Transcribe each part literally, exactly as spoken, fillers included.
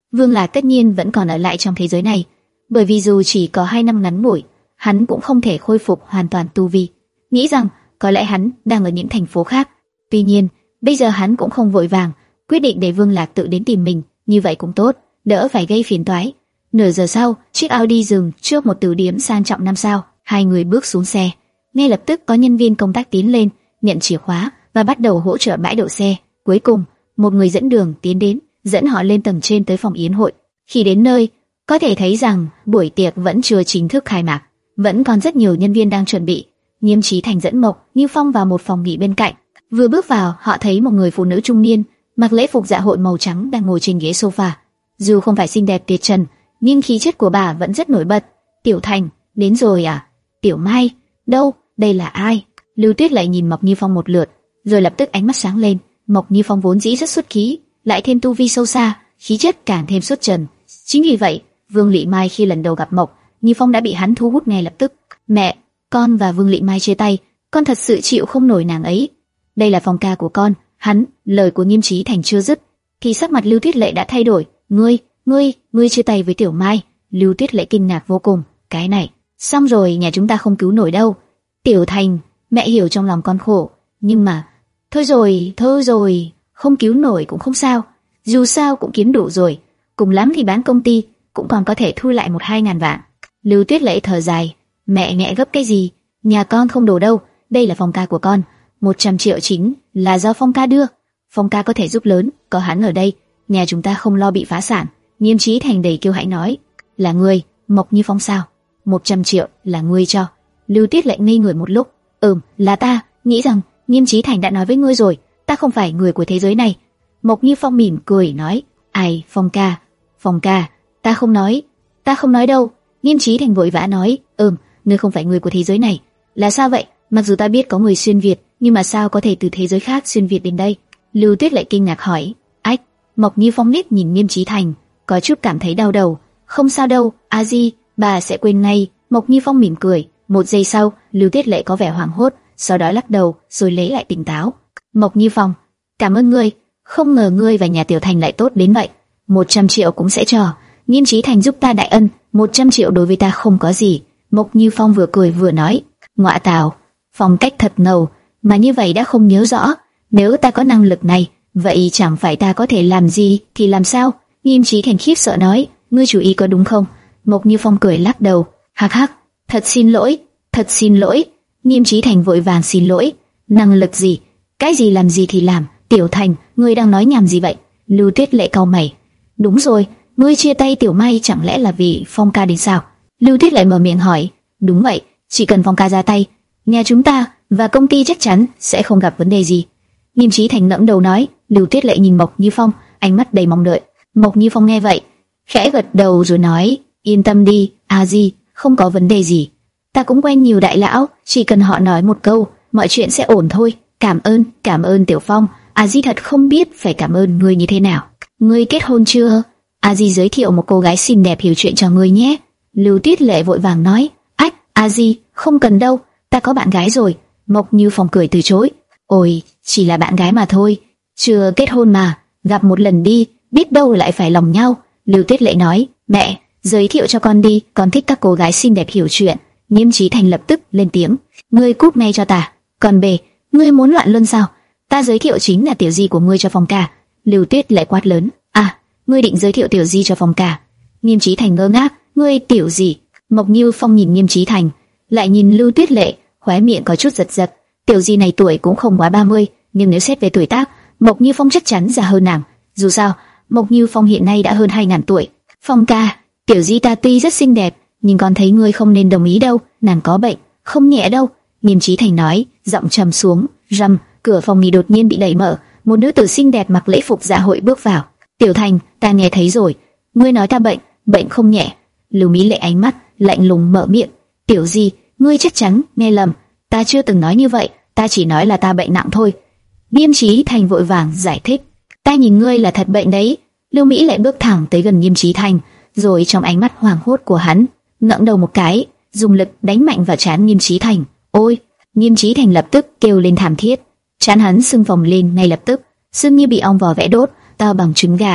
Vương Lạc tất nhiên vẫn còn ở lại trong thế giới này, bởi vì dù chỉ có hai năm ngắn ngủi, hắn cũng không thể khôi phục hoàn toàn tu vi. Nghĩ rằng có lẽ hắn đang ở những thành phố khác. Tuy nhiên, bây giờ hắn cũng không vội vàng, quyết định để Vương Lạc tự đến tìm mình, như vậy cũng tốt, đỡ phải gây phiền toái. Nửa giờ sau, chiếc Audi dừng trước một tử điếm sang trọng năm sao. Hai người bước xuống xe, ngay lập tức có nhân viên công tác tiến lên, nhận chìa khóa và bắt đầu hỗ trợ bãi đậu xe. Cuối cùng, một người dẫn đường tiến đến, dẫn họ lên tầng trên tới phòng yến hội. Khi đến nơi, có thể thấy rằng buổi tiệc vẫn chưa chính thức khai mạc, vẫn còn rất nhiều nhân viên đang chuẩn bị. Nghiêm Chí Thành dẫn Mộc Như Phong vào một phòng nghỉ bên cạnh. Vừa bước vào, họ thấy một người phụ nữ trung niên mặc lễ phục dạ hội màu trắng đang ngồi trên ghế sofa. Dù không phải xinh đẹp tuyệt trần, nhưng khí chất của bà vẫn rất nổi bật. Tiểu Thành, đến rồi à? Tiểu Mai, đâu? Đây là ai? Lưu Tuyết lại nhìn Mộc Như Phong một lượt, rồi lập tức ánh mắt sáng lên. Mộc Như Phong vốn dĩ rất xuất khí, lại thêm tu vi sâu xa, khí chất càng thêm xuất trần. Chính vì vậy, Vương Lị Mai khi lần đầu gặp Mộc Như Phong đã bị hắn thu hút ngay lập tức. Mẹ, con và Vương Lị Mai chia tay, con thật sự chịu không nổi nàng ấy. Đây là Phong ca của con. Hắn, lời của Nghiêm Chí Thành chưa dứt, thì sắc mặt Lưu Tuyết Lệ đã thay đổi. Ngươi, ngươi, ngươi chia tay với Tiểu Mai? Lưu Tuyết Lệ kinh ngạc vô cùng. Cái này, xong rồi, nhà chúng ta không cứu nổi đâu. Tiểu Thành, mẹ hiểu trong lòng con khổ, nhưng mà, thôi rồi, thôi rồi, không cứu nổi cũng không sao, dù sao cũng kiếm đủ rồi, cùng lắm thì bán công ty, cũng còn có thể thu lại một hai ngàn vạn. Lưu Tuyết Lệ thở dài, mẹ mẹ gấp cái gì, nhà con không đổ đâu, đây là Phong ca của con, một trăm triệu chính là do Phong ca đưa, Phong ca có thể giúp lớn, có hắn ở đây, nhà chúng ta không lo bị phá sản. Nghiêm Chí Thành đầy kiêu hãnh nói, là ngươi, Mộc Như Phong sao? Một trăm triệu là ngươi cho? Lưu Tuyết Lệ ngây người một lúc, ừm, là ta, nghĩ rằng Nghiêm Chí Thành đã nói với ngươi rồi, ta không phải người của thế giới này. Mộc Như Phong mỉm cười nói, ai, Phong ca, Phong ca, ta không nói, ta không nói đâu. Nghiêm Chí Thành vội vã nói, ừm, ngươi không phải người của thế giới này. Là sao vậy? Mặc dù ta biết có người xuyên Việt, nhưng mà sao có thể từ thế giới khác xuyên Việt đến đây? Lưu Tuyết Lệ kinh ngạc hỏi, ách. Mộc Như Phong liếc nhìn Nghiêm Chí Thành, có chút cảm thấy đau đầu. Không sao đâu, a di, bà sẽ quên ngay. Mộc Như Phong mỉm cười. Một giây sau, Lưu Tuyết Lệ có vẻ hoảng hốt, sau đó lắc đầu, rồi lấy lại tỉnh táo. Mộc Như Phong, cảm ơn ngươi, không ngờ ngươi và nhà Tiểu Thành lại tốt đến vậy. Một trăm triệu cũng sẽ cho. Nghiêm Chí Thành giúp ta đại ân, một trăm triệu đối với ta không có gì. Mộc Như Phong vừa cười vừa nói, ngọa tào, phong cách thật ngầu, mà như vậy đã không nhớ rõ. Nếu ta có năng lực này, vậy chẳng phải ta có thể làm gì thì làm sao? Nghiêm Chí Thành khiếp sợ nói, ngươi chủ ý có đúng không? Mộc Như Phong cười lắc đầu, hắc hắc, thật xin lỗi, thật xin lỗi. Nghiêm Chí Thành vội vàng xin lỗi, năng lực gì? Cái gì làm gì thì làm? Tiểu Thành, ngươi đang nói nhảm gì vậy? Lưu Tuyết Lệ cau mày, đúng rồi, ngươi chia tay Tiểu Mai chẳng lẽ là vì Phong ca đến sao? Lưu Tuyết Lệ mở miệng hỏi, đúng vậy, chỉ cần Phong ca ra tay, nhà chúng ta và công ty chắc chắn sẽ không gặp vấn đề gì. Nghiêm Chí Thành ngẩng đầu nói. Lưu Tuyết Lệ nhìn Mộc Như Phong, ánh mắt đầy mong đợi. Mộc Như Phong nghe vậy, khẽ gật đầu rồi nói, yên tâm đi, a di, không có vấn đề gì. Ta cũng quen nhiều đại lão, chỉ cần họ nói một câu, mọi chuyện sẽ ổn thôi. Cảm ơn, cảm ơn Tiểu Phong, a di thật không biết phải cảm ơn ngươi như thế nào. Ngươi kết hôn chưa? A di giới thiệu một cô gái xinh đẹp hiểu chuyện cho ngươi nhé. Lưu Tuyết Lệ vội vàng nói, ách, a di, không cần đâu, ta có bạn gái rồi. Mộc Như Phong cười từ chối, ôi, chỉ là bạn gái mà thôi, chưa kết hôn mà, gặp một lần đi, biết đâu lại phải lòng nhau. Lưu Tuyết Lệ nói, mẹ, giới thiệu cho con đi, con thích các cô gái xinh đẹp hiểu chuyện. Nghiêm Chí Thành lập tức lên tiếng, ngươi cút ngay cho ta. Còn bề, ngươi muốn loạn luân sao? Ta giới thiệu chính là tiểu di của ngươi cho Phong ca. Lưu Tuyết Lệ quát lớn, à, ngươi định giới thiệu tiểu di cho Phong ca? Nghiêm Chí Thành ngơ ngác, ngươi tiểu gì? Mộc Như Phong nhìn Nghiêm Chí Thành, lại nhìn Lưu Tuyết Lệ, khóe miệng có chút giật giật. Tiểu di này tuổi cũng không quá ba mươi, nhưng nếu xét về tuổi tác, Mộc Như Phong chắc chắn già hơn nàng. Dù sao, Mộc Như Phong hiện nay đã hơn hai ngàn tuổi. Phong ca, tiểu di ta tuy rất xinh đẹp, nhưng con thấy ngươi không nên đồng ý đâu, nàng có bệnh, không nhẹ đâu. Nghiêm Chí Thành nói, giọng trầm xuống. Rầm, cửa phòng nghỉ đột nhiên bị đẩy mở, một nữ tử xinh đẹp mặc lễ phục dạ hội bước vào. Tiểu Thành, ta nghe thấy rồi, ngươi nói ta bệnh, bệnh không nhẹ. Lưu Mỹ Lệ ánh mắt lạnh lùng mở miệng, tiểu di, ngươi chắc chắn nghe lầm, ta chưa từng nói như vậy, ta chỉ nói là ta bệnh nặng thôi. Nghiêm Chí Thành vội vàng giải thích, ta nhìn ngươi là thật bệnh đấy. Lưu Mỹ Lệ bước thẳng tới gần Nghiêm Chí Thành, rồi trong ánh mắt hoảng hốt của hắn, ngẩng đầu một cái, dùng lực đánh mạnh vào trán Nghiêm Chí Thành. Ôi! Nghiêm Chí Thành lập tức kêu lên thảm thiết, trán hắn sưng phồng lên ngay lập tức, sưng như bị ong vò vẽ đốt, to bằng trứng gà.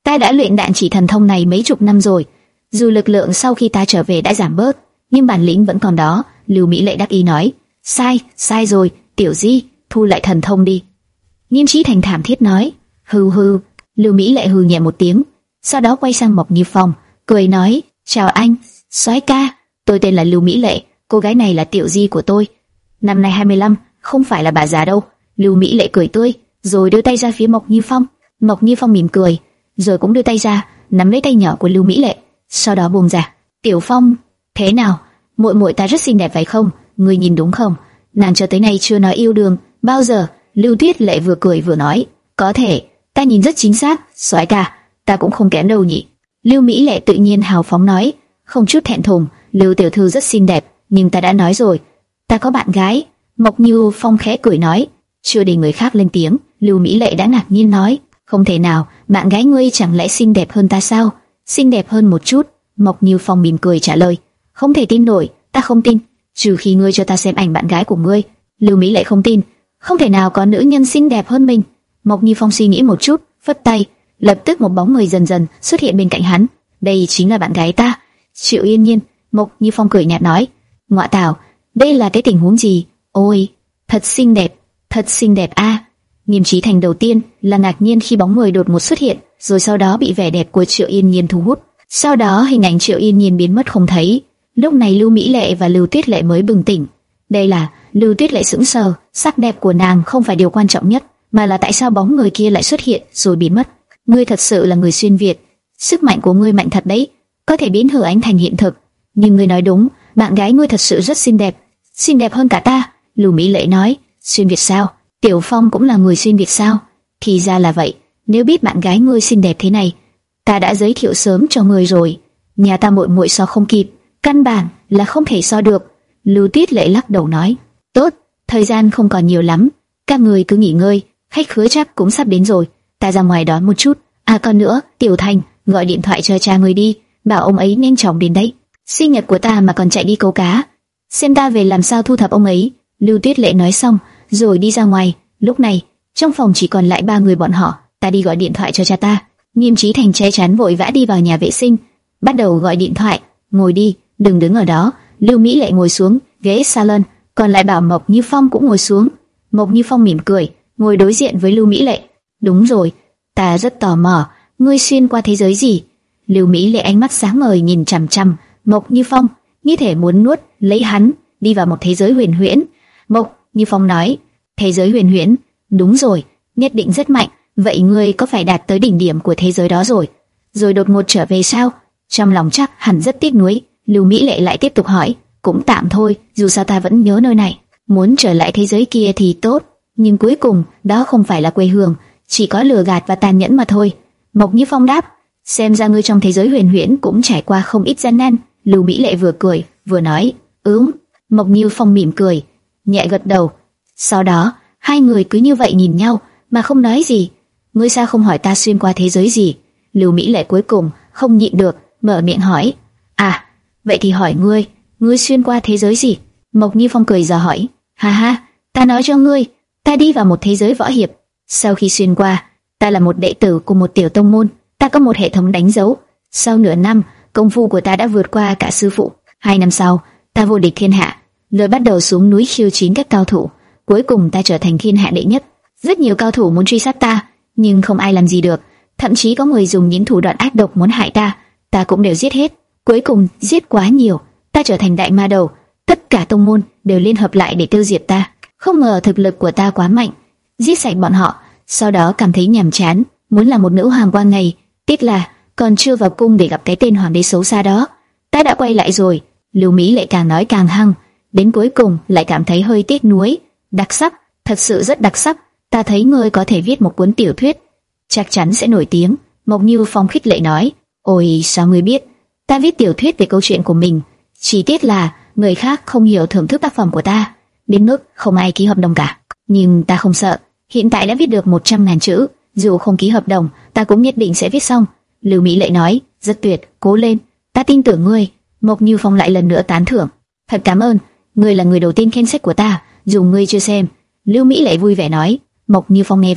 Ta đã luyện đạn chỉ thần thông này mấy chục năm rồi. Dù lực lượng sau khi ta trở về đã giảm bớt, nhưng bản lĩnh vẫn còn đó. Lưu Mỹ Lệ đắc ý nói. Sai, sai rồi, Tiểu Di, thu lại thần thông đi. Nghiêm Chí Thành thảm thiết nói. Hừ hừ. Lưu Mỹ Lệ hừ nhẹ một tiếng, sau đó quay sang Mộc Như Phong, cười nói. Chào anh, soái ca. Tôi tên là Lưu Mỹ Lệ, cô gái này là Tiểu Di của tôi. Năm nay hai mươi lăm, không phải là bà già đâu. Lưu Mỹ Lệ cười tươi, rồi đưa tay ra phía Mộc Như Phong. Mộc Như Phong mỉm cười, rồi cũng đưa tay ra, nắm lấy tay nhỏ của Lưu Mỹ Lệ, sau đó buông ra. Tiểu Phong, thế nào? Muội muội ta rất xinh đẹp phải không? Ngươi nhìn đúng không? Nàng cho tới nay chưa nói yêu đương bao giờ. Lưu Tuyết Lệ vừa cười vừa nói. Có thể, ta nhìn rất chính xác. Soái ca, ta cũng không kém đâu nhỉ? Lưu Mỹ Lệ tự nhiên hào phóng nói, không chút thẹn thùng. Lưu tiểu thư rất xinh đẹp, nhưng ta đã nói rồi, ta có bạn gái. Mộc Như Phong khẽ cười nói. Chưa để người khác lên tiếng, Lưu Mỹ Lệ đã ngạc nhiên nói. Không thể nào, bạn gái ngươi chẳng lẽ xinh đẹp hơn ta sao? Xinh đẹp hơn một chút. Mộc Như Phong mỉm cười trả lời. Không thể tin nổi, ta không tin, trừ khi ngươi cho ta xem ảnh bạn gái của ngươi. Lưu Mỹ Lệ không tin, không thể nào có nữ nhân xinh đẹp hơn mình. Mộc Như Phong suy nghĩ một chút, phất tay, lập tức một bóng người dần dần xuất hiện bên cạnh hắn. Đây chính là bạn gái ta, Triệu Yên Nhiên. Mộc Như Phong cười nhạt nói. Ngọa tảo, đây là cái tình huống gì? Ôi, thật xinh đẹp, thật xinh đẹp a. À. Nghiêm Chí Thành đầu tiên là ngạc nhiên khi bóng người đột ngột xuất hiện, rồi sau đó bị vẻ đẹp của Triệu Yên Nhiên thu hút. Sau đó hình ảnh Triệu Yên Nhiên biến mất không thấy. Lúc này Lưu Mỹ Lệ và Lưu Tuyết Lệ mới bừng tỉnh. Đây là Lưu Tuyết Lệ sững sờ, sắc đẹp của nàng không phải điều quan trọng nhất, mà là tại sao bóng người kia lại xuất hiện rồi biến mất. Ngươi thật sự là người xuyên việt, sức mạnh của ngươi mạnh thật đấy, có thể biến hư ảnh thành hiện thực. Nhưng ngươi nói đúng, bạn gái ngươi thật sự rất xinh đẹp, xinh đẹp hơn cả ta. Lưu Mỹ Lệ nói. Xuyên việt sao? Tiểu Phong cũng là người xuyên việt sao? Thì ra là vậy. Nếu biết bạn gái ngươi xinh đẹp thế này, ta đã giới thiệu sớm cho ngươi rồi. Nhà ta muội muội so không kịp, căn bản là không thể so được. Lưu Tuyết Lệ lắc đầu nói. Tốt, thời gian không còn nhiều lắm, các người cứ nghỉ ngơi, khách khứa chắc cũng sắp đến rồi, ta ra ngoài đón một chút. À còn nữa, Tiểu Thành, gọi điện thoại cho cha người đi, bảo ông ấy nhanh chóng đến đấy. Sinh nhật của ta mà còn chạy đi câu cá, xem ta về làm sao thu thập ông ấy. Lưu Tuyết Lệ nói xong, rồi đi ra ngoài. Lúc này, trong phòng chỉ còn lại ba người bọn họ. Ta đi gọi điện thoại cho cha ta. Nghiêm Chí Thành che chắn vội vã đi vào nhà vệ sinh, bắt đầu gọi điện thoại. Ngồi đi, đừng đứng ở đó. Lưu Mỹ Lệ ngồi xuống ghế salon, còn lại bảo Mộc Như Phong cũng ngồi xuống. Mộc Như Phong mỉm cười, ngồi đối diện với Lưu Mỹ Lệ. Đúng rồi, ta rất tò mò, ngươi xuyên qua thế giới gì? Lưu Mỹ Lệ ánh mắt sáng ngời nhìn chằm chằm Mộc Như Phong, như thể muốn nuốt lấy hắn, đi vào một thế giới huyền huyễn. Mộc Như Phong nói, thế giới huyền huyễn? Đúng rồi, nhất định rất mạnh. Vậy ngươi có phải đạt tới đỉnh điểm của thế giới đó rồi, rồi đột ngột trở về sao? Trong lòng chắc hẳn rất tiếc nuối. Lưu Mỹ Lệ lại tiếp tục hỏi, cũng tạm thôi, dù sao ta vẫn nhớ nơi này. Muốn trở lại thế giới kia thì tốt, nhưng cuối cùng đó không phải là quê hương, chỉ có lừa gạt và tàn nhẫn mà thôi. Mộc Như Phong đáp, xem ra ngươi trong thế giới huyền huyễn cũng trải qua không ít gian nan. Lưu Mỹ Lệ vừa cười vừa nói, ừm. Mộc Như Phong mỉm cười, nhẹ gật đầu. Sau đó hai người cứ như vậy nhìn nhau mà không nói gì. Ngươi sao không hỏi ta xuyên qua thế giới gì? Lưu Mỹ Lệ cuối cùng không nhịn được mở miệng hỏi. À, vậy thì hỏi ngươi, ngươi xuyên qua thế giới gì? Mộc Như Phong cười dò hỏi. Ha ha, ta nói cho ngươi, ta đi vào một thế giới võ hiệp. Sau khi xuyên qua, ta là một đệ tử của một tiểu tông môn, ta có một hệ thống đánh dấu. Sau nửa năm, công phu của ta đã vượt qua cả sư phụ. Hai năm sau, ta vô địch thiên hạ, rồi bắt đầu xuống núi khiêu chiến các cao thủ. Cuối cùng ta trở thành thiên hạ đệ nhất. Rất nhiều cao thủ muốn truy sát ta, nhưng không ai làm gì được. Thậm chí có người dùng những thủ đoạn ác độc muốn hại ta, ta cũng đều giết hết. Cuối cùng giết quá nhiều, ta trở thành đại ma đầu. Tất cả tông môn đều liên hợp lại để tiêu diệt ta. Không ngờ thực lực của ta quá mạnh, giết sạch bọn họ. Sau đó cảm thấy nhàm chán, muốn làm một nữ hoàng qua ngày. Tiếc là còn chưa vào cung để gặp cái tên hoàng đế xấu xa đó. Ta đã quay lại rồi. Lưu Mỹ Lệ càng nói càng hăng, đến cuối cùng lại cảm thấy hơi tiếc nuối. Đặc sắc, thật sự rất đặc sắc. Ta thấy ngươi có thể viết một cuốn tiểu thuyết, chắc chắn sẽ nổi tiếng. Mộc Như Phong khích lệ nói. Ôi sao ngươi biết? Ta viết tiểu thuyết về câu chuyện của mình, chỉ tiếc là người khác không hiểu thưởng thức tác phẩm của ta, đến mức không ai ký hợp đồng cả. Nhưng ta không sợ, hiện tại đã viết được một trăm ngàn chữ, dù không ký hợp đồng, ta cũng nhất định sẽ viết xong. Lưu Mỹ Lệ nói. Rất tuyệt, cố lên, ta tin tưởng ngươi. Mộc Như Phong lại lần nữa tán thưởng. Thật cảm ơn, ngươi là người đầu tiên khen sách của ta, dù ngươi chưa xem. Lưu Mỹ Lệ vui vẻ nói. Mộc Như Phong nghe vậy,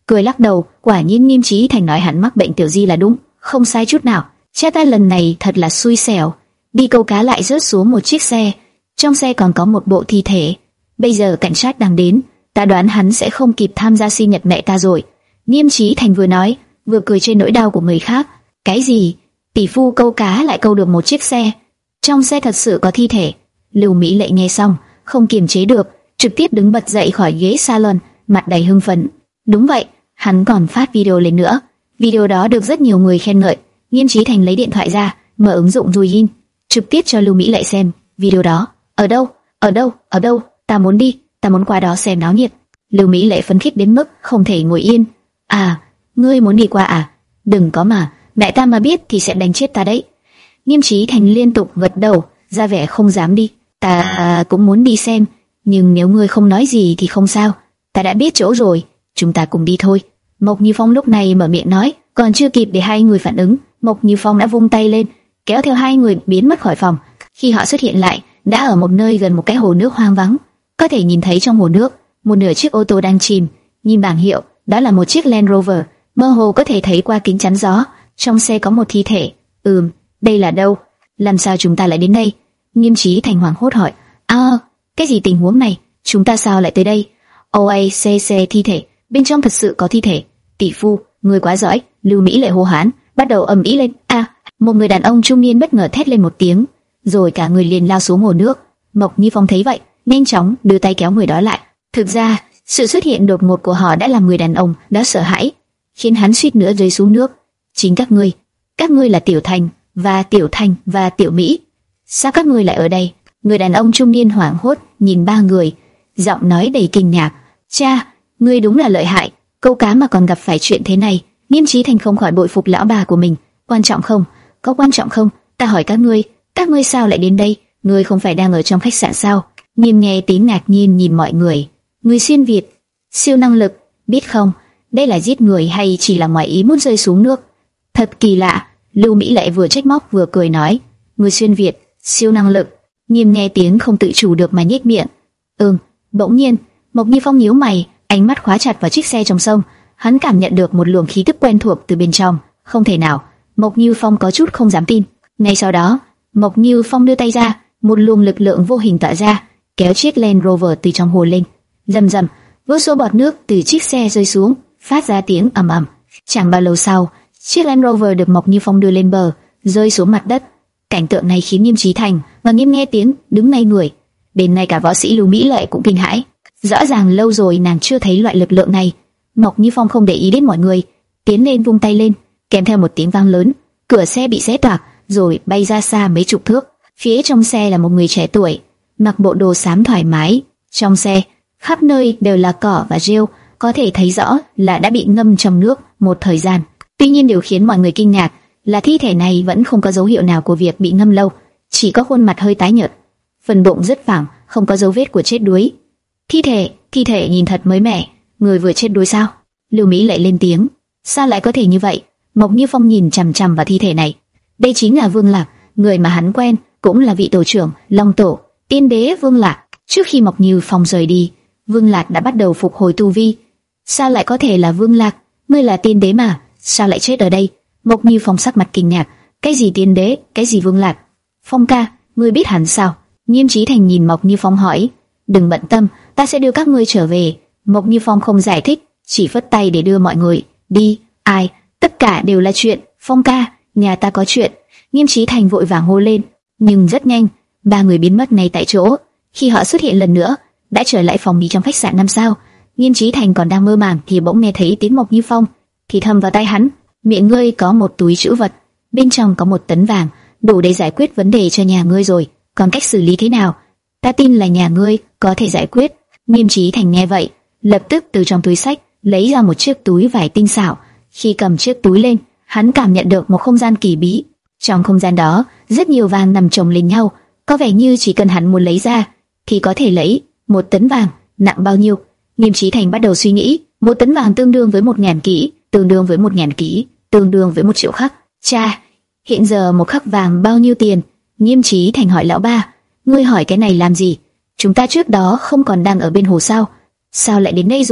cười lắc đầu. Quả nhiên Nghiêm Chí Thành nói hắn mắc bệnh tiểu di là đúng, không sai chút nào. Cha ta lần này thật là xui xẻo, đi câu cá lại rớt xuống một chiếc xe, trong xe còn có một bộ thi thể. Bây giờ cảnh sát đang đến, ta đoán hắn sẽ không kịp tham gia sinh nhật mẹ ta rồi. Nghiêm Chí Thành vừa nói, vừa cười trên nỗi đau của người khác. Cái gì? Tỷ phu câu cá lại câu được một chiếc xe? Trong xe thật sự có thi thể? Lưu Mỹ Lệ nghe xong, không kiềm chế được, trực tiếp đứng bật dậy khỏi ghế salon, mặt đầy hưng phấn. Đúng vậy, hắn còn phát video lên nữa. Video đó được rất nhiều người khen ngợi. Nghiêm Chí Thành lấy điện thoại ra, mở ứng dụng Douyin, trực tiếp cho Lưu Mỹ Lệ xem video đó. Ở đâu? Ở đâu? Ở đâu? Ta muốn đi, ta muốn qua đó xem náo nhiệt. Lưu Mỹ Lệ phấn khích đến mức không thể ngồi yên. À, ngươi muốn đi qua à? Đừng có mà, mẹ ta mà biết thì sẽ đánh chết ta đấy. Nghiêm Chí Thành liên tục gật đầu, ra vẻ không dám đi. Ta à, cũng muốn đi xem, nhưng nếu ngươi không nói gì thì không sao. Ta đã biết chỗ rồi, chúng ta cùng đi thôi. Mộc Như Phong lúc này mở miệng nói, còn chưa kịp để hai người phản ứng, Mộc Như Phong đã vung tay lên, kéo theo hai người biến mất khỏi phòng. Khi họ xuất hiện lại, đã ở một nơi gần một cái hồ nước hoang vắng. Có thể nhìn thấy trong hồ nước, một nửa chiếc ô tô đang chìm. Nhìn bảng hiệu, đó là một chiếc Land Rover, mơ hồ có thể thấy qua kính chắn gió. Trong xe có một thi thể. Ừm, đây là đâu? Làm sao chúng ta lại đến đây? Nghiêm Chí Thành hoảng hốt hỏi. À, cái gì tình huống này? Chúng ta sao lại tới đây? O A C C thi thể, bên trong thật sự có thi thể. Tỷ phu, người quá giỏi. Lưu Mỹ Lệ hô hoán, bắt đầu ầm ĩ lên. À, một người đàn ông trung niên bất ngờ thét lên một tiếng, rồi cả người liền lao xuống hồ nước. Mộc Như Phong thấy vậy, nhanh chóng đưa tay kéo người đó lại. Thực ra, sự xuất hiện đột ngột của họ đã làm người đàn ông đã sợ hãi, khiến hắn suýt nữa rơi xuống nước. Chính các ngươi, các ngươi là Tiểu Thành và Tiểu Thành và Tiểu Mỹ. Sao các ngươi lại ở đây? Người đàn ông trung niên hoảng hốt nhìn ba người, giọng nói đầy kinh ngạc. Cha, ngươi đúng là lợi hại, câu cá mà còn gặp phải chuyện thế này. Nghiêm Chí Thành không khỏi bội phục lão bà của mình. Quan trọng không? Có quan trọng không? Ta hỏi các ngươi, các ngươi sao lại đến đây? Ngươi không phải đang ở trong khách sạn sao? Nghiêm nghe tiếng ngạc nhiên nhìn mọi người. Người xuyên Việt, siêu năng lực, biết không? Đây là giết người hay chỉ là ngoài ý muốn rơi xuống nước? Thật kỳ lạ. Lưu Mỹ Lệ vừa trách móc vừa cười nói. Người xuyên Việt, siêu năng lực. Nghiêm nghe tiếng không tự chủ được mà nhếch miệng. Ừm. Bỗng nhiên, Mộc Như Phong nhíu mày, ánh mắt khóa chặt vào chiếc xe trong sông. Hắn cảm nhận được một luồng khí tức quen thuộc từ bên trong. Không thể nào. Mộc Như Phong có chút không dám tin. Ngay sau đó, Mộc Như Phong đưa tay ra, một luồng lực lượng vô hình tỏa ra, kéo chiếc Land Rover từ trong hồ lên. Rầm rầm, vô số bọt nước từ chiếc xe rơi xuống, phát ra tiếng ầm ầm. Chẳng bao lâu sau, chiếc Land Rover được Mộc Như Phong đưa lên bờ, rơi xuống mặt đất. Cảnh tượng này khiến Nghiêm Chí Thành và Nghiêm nghe tiếng đứng ngay người. Đến ngay cả võ sĩ Lưu Mỹ Lệ cũng kinh hãi. Rõ ràng lâu rồi nàng chưa thấy loại lực lượng này. Mộc Như Phong không để ý đến mọi người, tiến lên vung tay lên, kèm theo một tiếng vang lớn, cửa xe bị xé toạc, rồi bay ra xa mấy chục thước. Phía trong xe là một người trẻ tuổi, mặc bộ đồ xám thoải mái. Trong xe, khắp nơi đều là cỏ và rêu, có thể thấy rõ là đã bị ngâm trong nước một thời gian. Tuy nhiên điều khiến mọi người kinh ngạc là thi thể này vẫn không có dấu hiệu nào của việc bị ngâm lâu, chỉ có khuôn mặt hơi tái nhợt, phần bụng rất phẳng, không có dấu vết của chết đuối. Thi thể, thi thể nhìn thật mới mẻ, người vừa chết đuối sao? Lưu Mỹ lại lên tiếng. Sao lại có thể như vậy? Mộc Như Phong nhìn chằm chằm vào thi thể này. Đây chính là Vương Lạc, người mà hắn quen, cũng là vị tổ trưởng Long Tổ, tiên đế Vương Lạc. Trước khi Mộc Như Phong rời đi, Vương Lạc đã bắt đầu phục hồi tu vi. Sao lại có thể là Vương Lạc? Ngươi là tiên đế mà, sao lại chết ở đây? Mộc Như Phong sắc mặt kinh ngạc. Cái gì tiên đế, cái gì Vương Lạc? Phong ca, ngươi biết hắn sao? Nghiêm Chí Thành nhìn Mộc Như Phong hỏi. Đừng bận tâm, ta sẽ đưa các ngươi trở về. Mộc Như Phong không giải thích, chỉ phất tay để đưa mọi người đi. Ai? Tất cả đều là chuyện. Phong ca, nhà ta có chuyện. Nghiêm Chí Thành vội vàng hô lên, nhưng rất nhanh, ba người biến mất ngay tại chỗ. Khi họ xuất hiện lần nữa, đã trở lại phòng nghỉ trong khách sạn năm sao. Nghiêm Chí Thành còn đang mơ màng thì bỗng nghe thấy tiếng Mộc Như Phong thì thầm vào tai hắn, miệng ngươi có một túi trữ vật, bên trong có một tấn vàng, đủ để giải quyết vấn đề cho nhà ngươi rồi. Còn cách xử lý thế nào? Ta tin là nhà ngươi có thể giải quyết. Nghiêm Chí Thành nghe vậy, lập tức từ trong túi xách lấy ra một chiếc túi vải tinh xảo. Khi cầm chiếc túi lên, hắn cảm nhận được một không gian kỳ bí. Trong không gian đó, rất nhiều vàng nằm chồng lên nhau, có vẻ như chỉ cần hắn muốn lấy ra thì có thể lấy. Một tấn vàng nặng bao nhiêu? Nghiêm Chí Thành bắt đầu suy nghĩ. Một tấn vàng tương đương với một ngàn kỹ, tương đương với một ngàn kỹ, tương đương với một triệu khắc. Cha, hiện giờ một khắc vàng bao nhiêu tiền? Nghiêm Chí Thành hỏi lão ba. Ngươi hỏi cái này làm gì? Chúng ta trước đó không còn đang ở bên hồ sao? Sao lại đến đây rồi?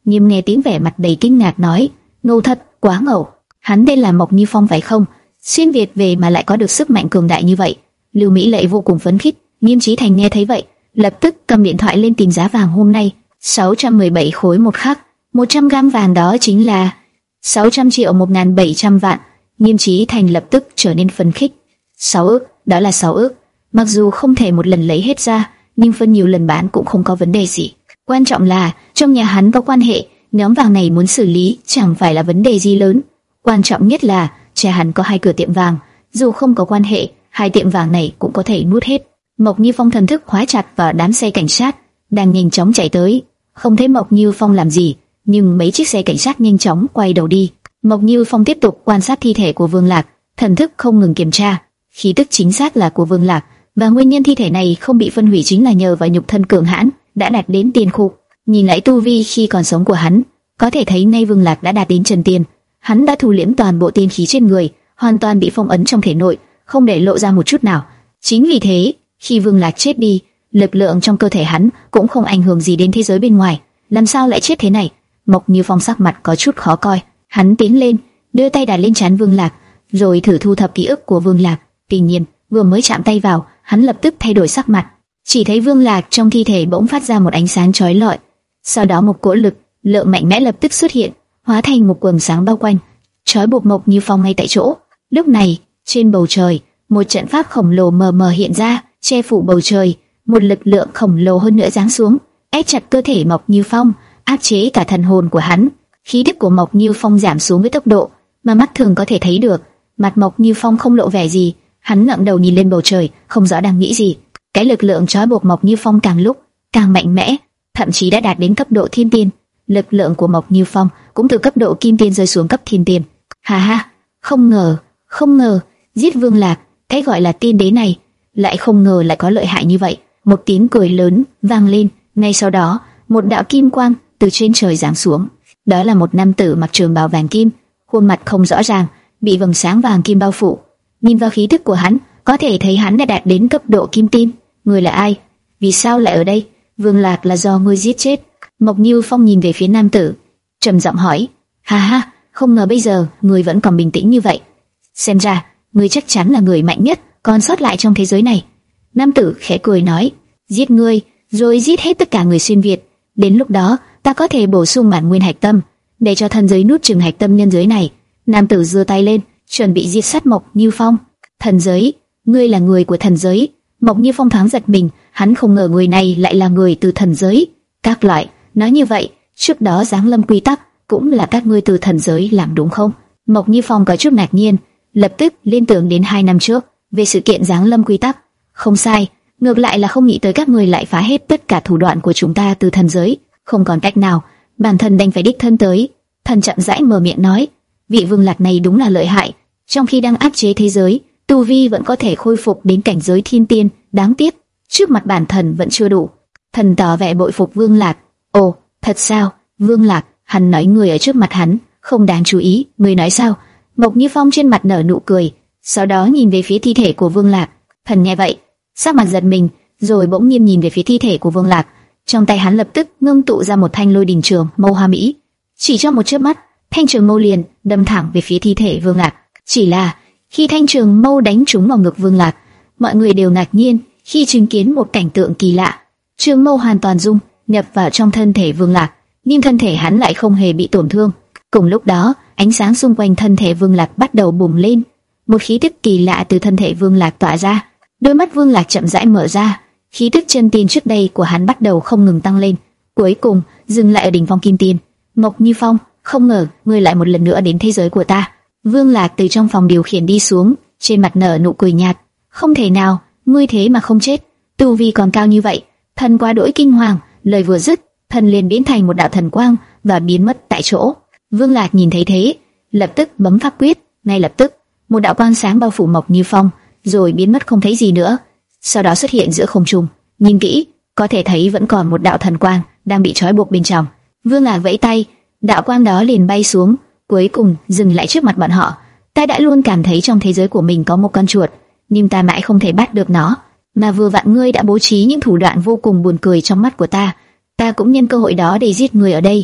Nghiêm nghe tiếng vẻ mặt đầy kinh ngạc nói, ngầu thật, quá ngầu. Hắn tên là Mộc Như Phong phải không? Xuyên Việt về mà lại có được sức mạnh cường đại như vậy. Lưu Mỹ Lệ vô cùng phấn khích. Nghiêm Chí Thành nghe thấy vậy, lập tức cầm điện thoại lên tìm giá vàng hôm nay, sáu trăm mười bảy khối một khắc, một trăm gam vàng đó chính là sáu trăm triệu một nghìn bảy trăm vạn. Nghiêm Chí Thành lập tức trở nên phấn khích. sáu ức, đó là sáu ức. Mặc dù không thể một lần lấy hết ra, nhưng phân nhiều lần bán cũng không có vấn đề gì. Quan trọng là trong nhà hắn có quan hệ, nhóm vàng này muốn xử lý chẳng phải là vấn đề gì lớn. Quan trọng nhất là cha hắn có hai cửa tiệm vàng, dù không có quan hệ, hai tiệm vàng này cũng có thể nuốt hết. Mộc Như Phong thần thức khóa chặt vào đám xe cảnh sát đang nhanh chóng chạy tới, không thấy Mộc Như Phong làm gì, nhưng mấy chiếc xe cảnh sát nhanh chóng quay đầu đi. Mộc Như Phong tiếp tục quan sát thi thể của Vương Lạc, thần thức không ngừng kiểm tra, khí tức chính xác là của Vương Lạc, và nguyên nhân thi thể này không bị phân hủy chính là nhờ vào nhục thân cường hãn đã đạt đến tiên khu. Nhìn lại tu vi khi còn sống của hắn, có thể thấy nay Vương Lạc đã đạt đến chân tiên. Hắn đã thu liễm toàn bộ tiên khí trên người, hoàn toàn bị phong ấn trong thể nội, không để lộ ra một chút nào. Chính vì thế, khi Vương Lạc chết đi, lực lượng trong cơ thể hắn cũng không ảnh hưởng gì đến thế giới bên ngoài. Làm sao lại chết thế này? Mộc Như Phong sắc mặt có chút khó coi. Hắn tiến lên, đưa tay đặt lên trán Vương Lạc, rồi thử thu thập ký ức của Vương Lạc. Tuy nhiên, vừa mới chạm tay vào, hắn lập tức thay đổi sắc mặt. Chỉ thấy Vương Lạc trong thi thể bỗng phát ra một ánh sáng chói lọi. Sau đó một cỗ lực lượng mạnh mẽ lập tức xuất hiện, hóa thành một quầng sáng bao quanh, trói buộc Mộc Như Phong ngay tại chỗ. Lúc này, trên bầu trời, một trận pháp khổng lồ mờ mờ hiện ra, che phủ bầu trời. Một lực lượng khổng lồ hơn nữa giáng xuống, ép chặt cơ thể Mộc Như Phong, áp chế cả thần hồn của hắn. Khí tức của Mộc Như Phong giảm xuống với tốc độ mà mắt thường có thể thấy được. Mặt Mộc Như Phong không lộ vẻ gì, hắn ngẩng đầu nhìn lên bầu trời, không rõ đang nghĩ gì. Cái lực lượng trói buộc Mộc Như Phong càng lúc càng mạnh mẽ, thậm chí đã đạt đến cấp độ thiên tiên. Lực lượng của Mộc Như Phong cũng từ cấp độ kim tiên rơi xuống cấp thiên tiên. Ha ha, không ngờ, không ngờ, giết Vương Lạc, cái gọi là tiên đế này, lại không ngờ lại có lợi hại như vậy. Một tiếng cười lớn vang lên, ngay sau đó, một đạo kim quang từ trên trời giáng xuống. Đó là một nam tử mặc trường bào vàng kim, khuôn mặt không rõ ràng, bị vầng sáng vàng kim bao phủ. Nhìn vào khí tức của hắn, có thể thấy hắn đã đạt đến cấp độ kim tiên. Người là ai? Vì sao lại ở đây? Vương Lạc là do ngươi giết chết. Mộc Như Phong nhìn về phía nam tử, trầm giọng hỏi. Ha ha, không ngờ bây giờ ngươi vẫn còn bình tĩnh như vậy. Xem ra, ngươi chắc chắn là người mạnh nhất còn sót lại trong thế giới này. Nam tử khẽ cười nói, giết ngươi, rồi giết hết tất cả người xuyên Việt. Đến lúc đó, ta có thể bổ sung bản nguyên hạch tâm, để cho thần giới nuốt chửng hạch tâm nhân giới này. Nam tử giơ tay lên, chuẩn bị giết sát Mộc Như Phong. Thần giới, ngươi là người của thần giới? Mộc Như Phong thoáng giật mình, hắn không ngờ người này lại là người từ thần giới. Các loại, nói như vậy, trước đó giáng lâm quy tắc cũng là các ngươi từ thần giới làm đúng không? Mộc Như Phong có chút ngạc nhiên, lập tức liên tưởng đến hai năm trước về sự kiện giáng lâm quy tắc. Không sai, ngược lại là không nghĩ tới các ngươi lại phá hết tất cả thủ đoạn của chúng ta từ thần giới. Không còn cách nào, bản thân đành phải đích thân tới. Thần chậm rãi mở miệng nói, vị Vương Lạc này đúng là lợi hại, trong khi đang áp chế thế giới, tu vi vẫn có thể khôi phục đến cảnh giới thiên tiên. Đáng tiếc, trước mặt bản thần vẫn chưa đủ. Thần tỏ vẻ bội phục Vương Lạc. Ồ, thật sao? Vương Lạc, hắn nói người ở trước mặt hắn không đáng chú ý. Người nói sao? Mộc Như Phong trên mặt nở nụ cười, sau đó nhìn về phía thi thể của Vương Lạc. Thần nghe vậy, sắc mặt giật mình, rồi bỗng nhiên nhìn về phía thi thể của Vương Lạc. Trong tay hắn lập tức ngưng tụ ra một thanh lôi đình trường mâu hoa mỹ. Chỉ trong một chớp mắt, thanh trường mâu liền đâm thẳng về phía thi thể Vương Lạc. Chỉ là khi thanh trường mâu đánh trúng vào ngực Vương Lạc, mọi người đều ngạc nhiên khi chứng kiến một cảnh tượng kỳ lạ. Trường mâu hoàn toàn dung nhập vào trong thân thể Vương Lạc, nhưng thân thể hắn lại không hề bị tổn thương. Cùng lúc đó, ánh sáng xung quanh thân thể Vương Lạc bắt đầu bùng lên, một khí tức kỳ lạ từ thân thể Vương Lạc tỏa ra. Đôi mắt Vương Lạc chậm rãi mở ra, khí tức chân tiên trước đây của hắn bắt đầu không ngừng tăng lên, cuối cùng dừng lại ở đỉnh phong kim tiên. Mộc Như Phong, không ngờ ngươi lại một lần nữa đến thế giới của ta. Vương Lạc từ trong phòng điều khiển đi xuống, trên mặt nở nụ cười nhạt. Không thể nào, ngươi thế mà không chết, tu vi còn cao như vậy. Thần quá đỗi kinh hoàng, lời vừa dứt, thần liền biến thành một đạo thần quang và biến mất tại chỗ. Vương Lạc nhìn thấy thế, lập tức bấm pháp quyết, ngay lập tức một đạo quang sáng bao phủ Mộc Như Phong, rồi biến mất không thấy gì nữa. Sau đó xuất hiện giữa không trung, nhìn kỹ có thể thấy vẫn còn một đạo thần quang đang bị trói buộc bên trong. Vương Lạc vẫy tay, đạo quang đó liền bay xuống, cuối cùng dừng lại trước mặt bọn họ. Ta đã luôn cảm thấy trong thế giới của mình có một con chuột, nhưng ta mãi không thể bắt được nó. Mà vừa vặn ngươi đã bố trí những thủ đoạn vô cùng buồn cười trong mắt của ta, ta cũng nhân cơ hội đó để giết người ở đây.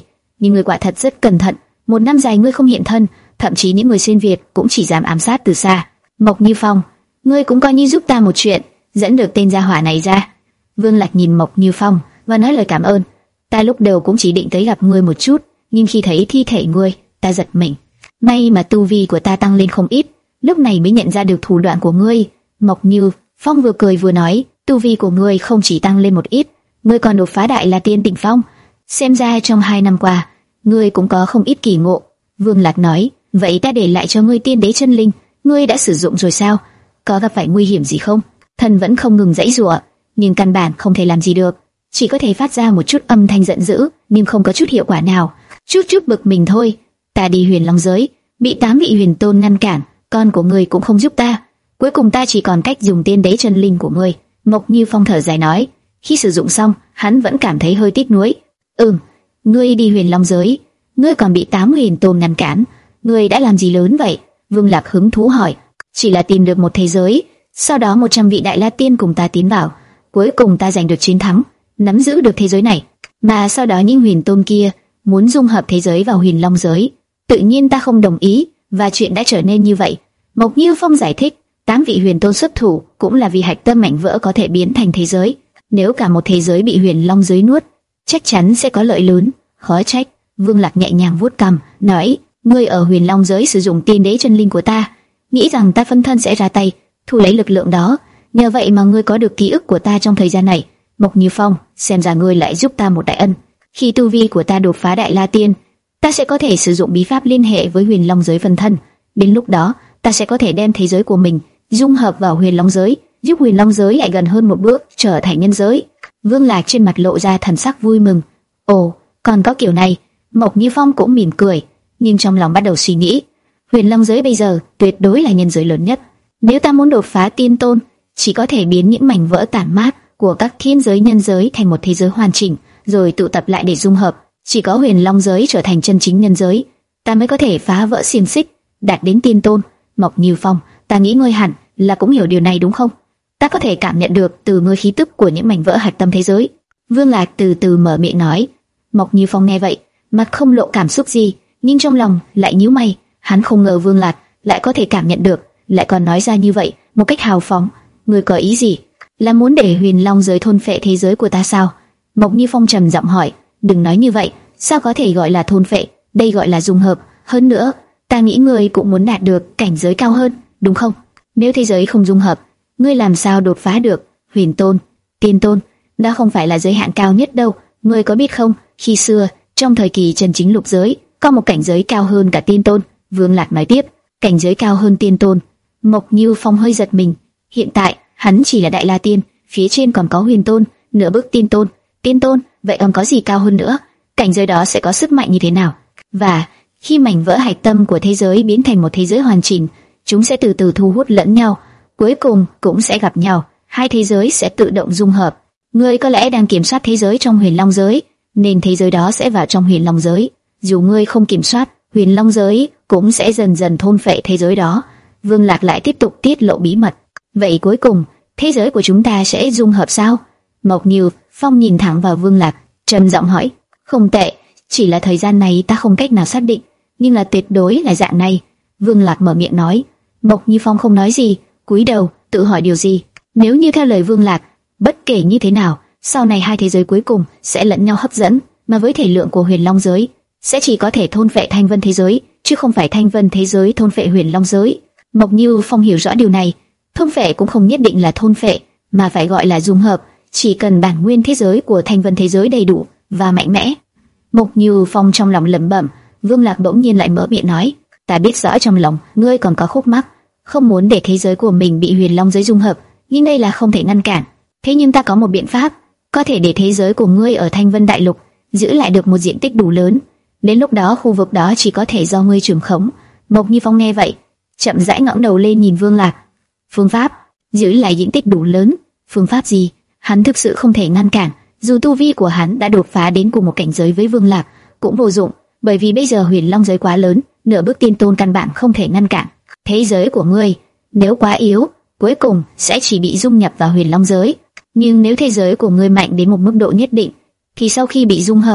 nhưng ngươi quả thật rất cẩn thận. Một năm dài ngươi không hiện thân, thậm chí những người xuyên Việt cũng chỉ dám ám sát từ xa. Mộc Như Phong, ngươi cũng coi như giúp ta một chuyện, dẫn được tên gia hỏa này ra. Vương Lạc nhìn Mộc Như Phong và nói lời cảm ơn. Ta lúc đầu cũng chỉ định tới gặp ngươi một chút, nhưng khi thấy thi thể ngươi, ta giật mình. May mà tu vi của ta tăng lên không ít, lúc này mới nhận ra được thủ đoạn của ngươi. Mộc Như Phong vừa cười vừa nói, tu vi của ngươi không chỉ tăng lên một ít, ngươi còn đột phá đại La Tiên đỉnh phong. Xem ra trong hai năm qua, ngươi cũng có không ít kỳ ngộ. Vương Lạc nói, vậy ta để lại cho ngươi Tiên Đế chân linh, ngươi đã sử dụng rồi sao? Có gặp phải nguy hiểm gì không? Thần vẫn không ngừng giãy giụa, nhưng căn bản không thể làm gì được, chỉ có thể phát ra một chút âm thanh giận dữ, nhưng không có chút hiệu quả nào. Chút chút bực mình thôi. Ta đi Huyền Long giới, bị tám vị huyền tôn ngăn cản, con của ngươi cũng không giúp ta. Cuối cùng ta chỉ còn cách dùng Tiên Đế chân linh của ngươi. Mộc Như Phong thở dài nói, khi sử dụng xong, hắn vẫn cảm thấy hơi tiếc nuối. Ừm, ngươi đi Huyền Long giới, ngươi còn bị tám huyền tôn ngăn cản, ngươi đã làm gì lớn vậy? Vương Lạc hứng thú hỏi. Chỉ là tìm được một thế giới, sau đó một trăm vị đại la tiên cùng ta tiến vào, cuối cùng ta giành được chiến thắng, nắm giữ được thế giới này. Mà sau đó những huyền tôn kia muốn dung hợp thế giới vào Huyền Long giới, tự nhiên ta không đồng ý, và chuyện đã trở nên như vậy. Mộc Như Phong giải thích, tám vị huyền tôn xuất thủ cũng là vì hạch tâm mảnh vỡ có thể biến thành thế giới. Nếu cả một thế giới bị Huyền Long giới nuốt, chắc chắn sẽ có lợi lớn. Khó trách. Vương Lạc nhẹ nhàng vuốt cằm, nói, ngươi ở Huyền Long giới sử dụng Tiên Đế chân linh của ta, nghĩ rằng ta phân thân sẽ ra tay thu lấy lực lượng đó, nhờ vậy mà ngươi có được ký ức của ta trong thời gian này. Mộc Như Phong, xem ra ngươi lại giúp ta một đại ân. Khi tu vi của ta đột phá đại La Tiên, ta sẽ có thể sử dụng bí pháp liên hệ với Huyền Long giới phân thân. Đến lúc đó, ta sẽ có thể đem thế giới của mình dung hợp vào Huyền Long giới, giúp Huyền Long giới lại gần hơn một bước, trở thành nhân giới. Vương Lạc trên mặt lộ ra thần sắc vui mừng. Ồ, còn có kiểu này. Mộc Như Phong cũng mỉm cười, nhưng trong lòng bắt đầu suy nghĩ, Huyền Long giới bây giờ tuyệt đối là nhân giới lớn nhất. Nếu ta muốn đột phá tiên tôn, chỉ có thể biến những mảnh vỡ tản mát của các thiên giới nhân giới thành một thế giới hoàn chỉnh, rồi tụ tập lại để dung hợp. Chỉ có Huyền Long giới trở thành chân chính nhân giới, ta mới có thể phá vỡ xiềng xích, đạt đến tiên tôn. Mộc Như Phong, ta nghĩ ngươi hẳn là cũng hiểu điều này đúng không? Ta có thể cảm nhận được từ ngươi khí tức của những mảnh vỡ hạch tâm thế giới. Vương Lạc từ từ mở miệng nói. Mộc Như Phong nghe vậy, mặt không lộ cảm xúc gì, nhưng trong lòng lại nhíu mày. Hắn không ngờ Vương Lạc lại có thể cảm nhận được, lại còn nói ra như vậy, một cách hào phóng. Ngươi có ý gì? Là muốn để Huyền Long giới thôn phệ thế giới của ta sao? Mộc Như Phong trầm giọng hỏi. Đừng nói như vậy, sao có thể gọi là thôn phệ? Đây gọi là dung hợp. Hơn nữa, ta nghĩ ngươi cũng muốn đạt được cảnh giới cao hơn, đúng không? Nếu thế giới không dung hợp, ngươi làm sao đột phá được? Huyền tôn, tiên tôn, đã không phải là giới hạn cao nhất đâu. Ngươi có biết không? Khi xưa, trong thời kỳ chân chính lục giới, có một cảnh giới cao hơn cả tiên tôn. Vương Lạc nói tiếp, cảnh giới cao hơn tiên tôn. Mộc Như Phong hơi giật mình. Hiện tại, hắn chỉ là đại La Tiên, phía trên còn có huyền tôn, nửa bước tiên tôn. Tiên tôn, vậy còn có gì cao hơn nữa? Cảnh giới đó sẽ có sức mạnh như thế nào? Và khi mảnh vỡ hạch tâm của thế giới biến thành một thế giới hoàn chỉnh, chúng sẽ từ từ thu hút lẫn nhau, cuối cùng cũng sẽ gặp nhau, hai thế giới sẽ tự động dung hợp. Ngươi có lẽ đang kiểm soát thế giới trong Huyền Long giới, nên thế giới đó sẽ vào trong Huyền Long giới. Dù ngươi không kiểm soát, Huyền Long giới cũng sẽ dần dần thôn phệ thế giới đó. Vương Lạc lại tiếp tục tiết lộ bí mật. Vậy cuối cùng, thế giới của chúng ta sẽ dung hợp sao? Mộc Như Phong nhìn thẳng vào Vương Lạc, trầm giọng hỏi. Không tệ, chỉ là thời gian này ta không cách nào xác định, nhưng là tuyệt đối là dạng này. Vương Lạc mở miệng nói. Mộc Như Phong không nói gì, cúi đầu tự hỏi điều gì. Nếu như theo lời Vương Lạc, bất kể như thế nào, sau này hai thế giới cuối cùng sẽ lẫn nhau hấp dẫn, mà với thể lượng của Huyền Long giới, sẽ chỉ có thể thôn phệ Thanh Vân thế giới, chứ không phải Thanh Vân thế giới thôn phệ Huyền Long giới. Mộc Như Phong hiểu rõ điều này, thôn phệ cũng không nhất định là thôn phệ, mà phải gọi là dung hợp. Chỉ cần bản nguyên thế giới của Thanh Vân thế giới đầy đủ và mạnh mẽ. Mộc Như Phong trong lòng lẩm bẩm. Vương Lạc bỗng nhiên lại mở miệng nói, ta biết rõ trong lòng ngươi còn có khúc mắc, không muốn để thế giới của mình bị Huyền Long giới dung hợp, nhưng đây là không thể ngăn cản. Thế nhưng ta có một biện pháp, có thể để thế giới của ngươi ở Thanh Vân đại lục giữ lại được một diện tích đủ lớn. Đến lúc đó khu vực đó chỉ có thể do ngươi trưởng khống. Mộc Như Phong nghe vậy, chậm rãi ngẩng đầu lên nhìn Vương Lạc. Phương pháp giữ lại diện tích đủ lớn? Phương pháp gì? Hắn thực sự không thể ngăn cản. Dù tu vi của hắn đã đột phá đến cùng một cảnh giới với Vương Lạc, cũng vô dụng, bởi vì bây giờ Huyền Long giới quá lớn, nửa bước tiên tôn căn bản không thể ngăn cản. Thế giới của ngươi nếu quá yếu, cuối cùng sẽ chỉ bị dung nhập vào Huyền Long giới. Nhưng nếu thế giới của ngươi mạnh đến một mức độ nhất định, thì sau khi bị dung hợp,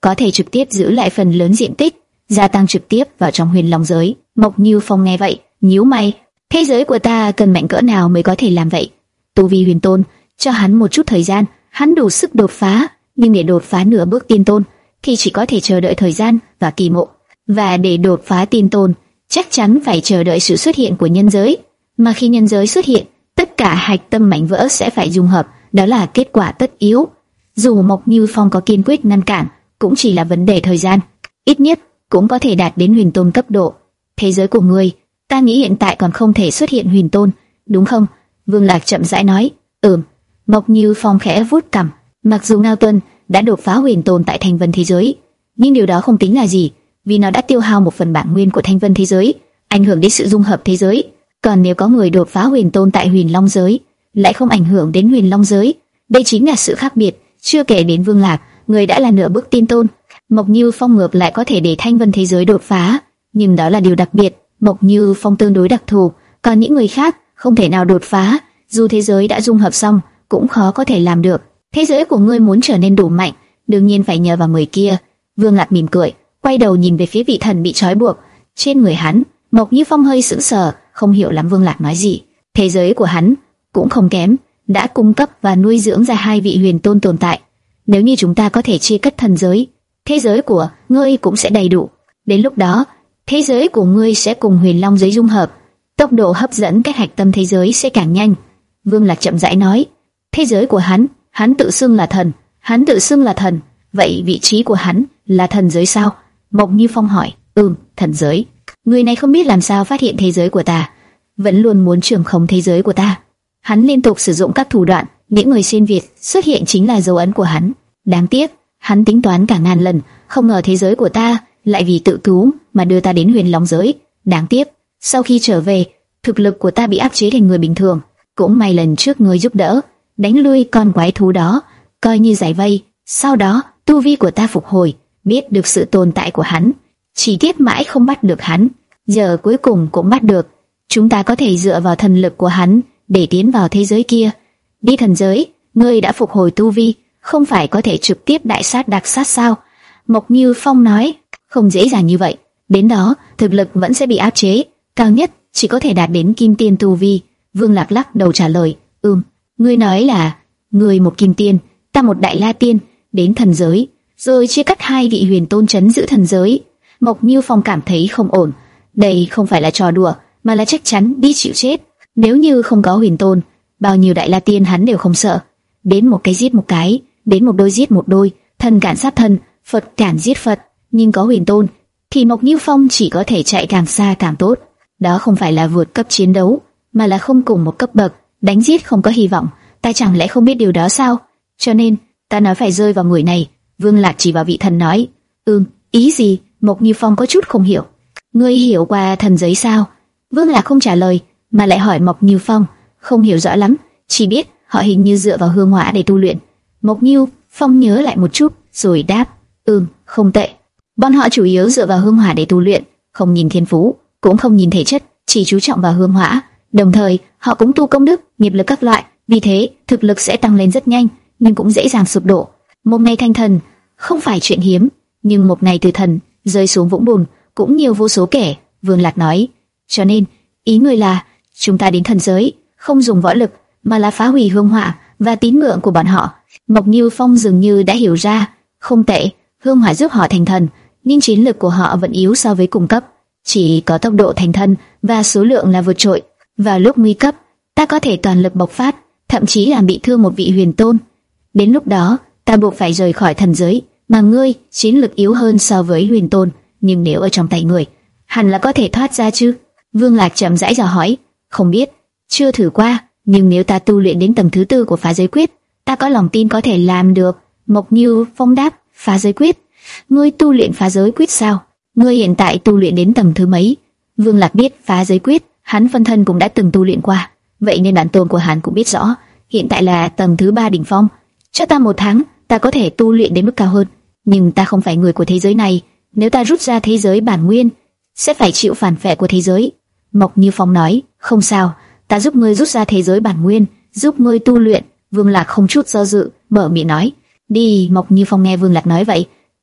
có thể trực tiếp giữ lại phần lớn diện tích, gia tăng trực tiếp vào trong huyền long giới. Mộc Như Phong nghe vậy, nhíu mày. Thế giới của ta cần mạnh cỡ nào mới có thể làm vậy? Tu vi huyền tôn, cho hắn một chút thời gian, hắn đủ sức đột phá, nhưng để đột phá nửa bước tiên tôn thì chỉ có thể chờ đợi thời gian và kỳ ngộ. Và để đột phá tiên tôn, chắc chắn phải chờ đợi sự xuất hiện của nhân giới. Mà khi nhân giới xuất hiện, tất cả hạch tâm mảnh vỡ sẽ phải dung hợp, đó là kết quả tất yếu. Dù Mộc Như Phong có kiên quyết ngăn cản, cũng chỉ là vấn đề thời gian, ít nhất cũng có thể đạt đến huyền tôn cấp độ. Thế giới của ngươi, ta nghĩ hiện tại còn không thể xuất hiện huyền tôn, đúng không? Vương Lạc chậm rãi nói. Ừm. Mộc Như Phong khẽ vuốt cằm. Mặc dù Ngao Tuân đã đột phá huyền tôn tại Thanh Vân thế giới, nhưng điều đó không tính là gì, vì nó đã tiêu hao một phần bản nguyên của Thanh Vân thế giới, ảnh hưởng đến sự dung hợp thế giới. Còn nếu có người đột phá huyền tôn tại Huyền Long giới, lại không ảnh hưởng đến Huyền Long giới, đây chính là sự khác biệt. Chưa kể đến Vương Lạc, người đã là nửa bước tiên tôn. Mộc Như Phong ngược lại có thể để Thanh Vân thế giới đột phá, nhưng đó là điều đặc biệt. Mộc Như Phong tương đối đặc thù, còn những người khác không thể nào đột phá, dù thế giới đã dung hợp xong cũng khó có thể làm được. Thế giới của ngươi muốn trở nên đủ mạnh, đương nhiên phải nhờ vào người kia. Vương Lạc mỉm cười, quay đầu nhìn về phía vị thần bị trói buộc. Trên người hắn, Mộc Như Phong hơi sững sờ, không hiểu lắm Vương Lạc nói gì. Thế giới của hắn cũng không kém, đã cung cấp và nuôi dưỡng ra hai vị huyền tôn tồn tại. Nếu như chúng ta có thể chia cắt thần giới, thế giới của ngươi cũng sẽ đầy đủ. Đến lúc đó, thế giới của ngươi sẽ cùng huyền long giới dung hợp, tốc độ hấp dẫn các hạch tâm thế giới sẽ càng nhanh. Vương Lạc chậm rãi nói. Thế giới của hắn, hắn tự xưng là thần, hắn tự xưng là thần. Vậy vị trí của hắn là thần giới sao? Mộc Như Phong hỏi. Ừm, thần giới. Người này không biết làm sao phát hiện thế giới của ta, vẫn luôn muốn trưởng khống thế giới của ta. Hắn liên tục sử dụng các thủ đoạn, những người xuyên việt xuất hiện chính là dấu ấn của hắn. Đáng tiếc, hắn tính toán cả ngàn lần, không ngờ thế giới của ta lại vì tự cứu mà đưa ta đến huyền long giới. Đáng tiếc, sau khi trở về, thực lực của ta bị áp chế thành người bình thường. Cũng may lần trước ngươi giúp đỡ, đánh lui con quái thú đó, coi như giải vây. Sau đó, tu vi của ta phục hồi, biết được sự tồn tại của hắn, chỉ tiếc mãi không bắt được hắn. Giờ cuối cùng cũng bắt được. Chúng ta có thể dựa vào thần lực của hắn để tiến vào thế giới kia. Đi thần giới, ngươi đã phục hồi tu vi, không phải có thể trực tiếp đại sát đặc sát sao? Mộc Như Phong nói. Không dễ dàng như vậy. Đến đó, thực lực vẫn sẽ bị áp chế, cao nhất chỉ có thể đạt đến kim tiên tu vi. Vương Lạc lắc đầu trả lời. Ừm, ngươi nói là ngươi một kim tiên, ta một đại la tiên, đến thần giới, rồi chia cắt hai vị huyền tôn trấn giữ thần giới. Mộc Như Phong cảm thấy không ổn. Đây không phải là trò đùa, mà là chắc chắn đi chịu chết. Nếu như không có huyền tôn, bao nhiêu đại la tiên hắn đều không sợ. Đến một cái giết một cái, đến một đôi giết một đôi, thần cản sát thần, Phật cản giết Phật. Nhưng có huyền tôn, thì Mộc Như Phong chỉ có thể chạy càng xa càng tốt. Đó không phải là vượt cấp chiến đấu, mà là không cùng một cấp bậc, đánh giết không có hy vọng. Ta chẳng lẽ không biết điều đó sao? Cho nên, ta nói phải rơi vào người này. Vương Lạc chỉ vào vị thần nói. Ừm, ý gì? Mộc Như Phong có chút không hiểu. Ngươi hiểu qua thần giới sao? Vương Lạc không trả lời, mà lại hỏi Mộc Như Phong. Không hiểu rõ lắm, chỉ biết họ hình như dựa vào hương hỏa để tu luyện. Mộc Như Phong nhớ lại một chút, rồi đáp. Ừm, không tệ. Bọn họ chủ yếu dựa vào hương hỏa để tu luyện, không nhìn thiên phú, cũng không nhìn thể chất, chỉ chú trọng vào hương hỏa. Đồng thời, họ cũng tu công đức, nghiệp lực các loại, vì thế thực lực sẽ tăng lên rất nhanh, nhưng cũng dễ dàng sụp đổ. Một ngày thành thần không phải chuyện hiếm, nhưng một ngày từ thần rơi xuống vũng bùn cũng nhiều vô số kẻ. Vương Lạc nói. Cho nên, ý người là chúng ta đến thần giới không dùng võ lực, mà là phá hủy hương hỏa và tín ngưỡng của bọn họ. Mộc Như Phong dường như đã hiểu ra. Không tệ, hương hỏa giúp họ thành thần, nhưng chiến lực của họ vẫn yếu so với cùng cấp, chỉ có tốc độ thành thần và số lượng là vượt trội. Vào lúc nguy cấp, ta có thể toàn lực bộc phát, thậm chí làm bị thương một vị huyền tôn. Đến lúc đó, ta buộc phải rời khỏi thần giới, mà ngươi chiến lực yếu hơn so với huyền tôn, nhưng nếu ở trong tay người, hẳn là có thể thoát ra chứ? Vương Lạc chậm rãi dò hỏi. Không biết, chưa thử qua, nhưng nếu ta tu luyện đến tầng thứ tư của phá giới quyết, ta có lòng tin có thể làm được. Mộc Như Phong đáp. Phá giới quyết? Ngươi tu luyện phá giới quyết sao? Ngươi hiện tại tu luyện đến tầng thứ mấy? Vương Lạc biết phá giới quyết, hắn phân thân cũng đã từng tu luyện qua, vậy nên bản tôn của hắn cũng biết rõ. Hiện tại là tầng thứ ba đỉnh phong. Cho ta một tháng, ta có thể tu luyện đến mức cao hơn. Nhưng ta không phải người của thế giới này, nếu ta rút ra thế giới bản nguyên, sẽ phải chịu phản phệ của thế giới. Mộc Như Phong nói. Không sao, ta giúp ngươi rút ra thế giới bản nguyên, giúp ngươi tu luyện. Vương Lạc không chút do dự mở miệng nói. Đi. Mộc Như Phong nghe Vương Lạc nói vậy,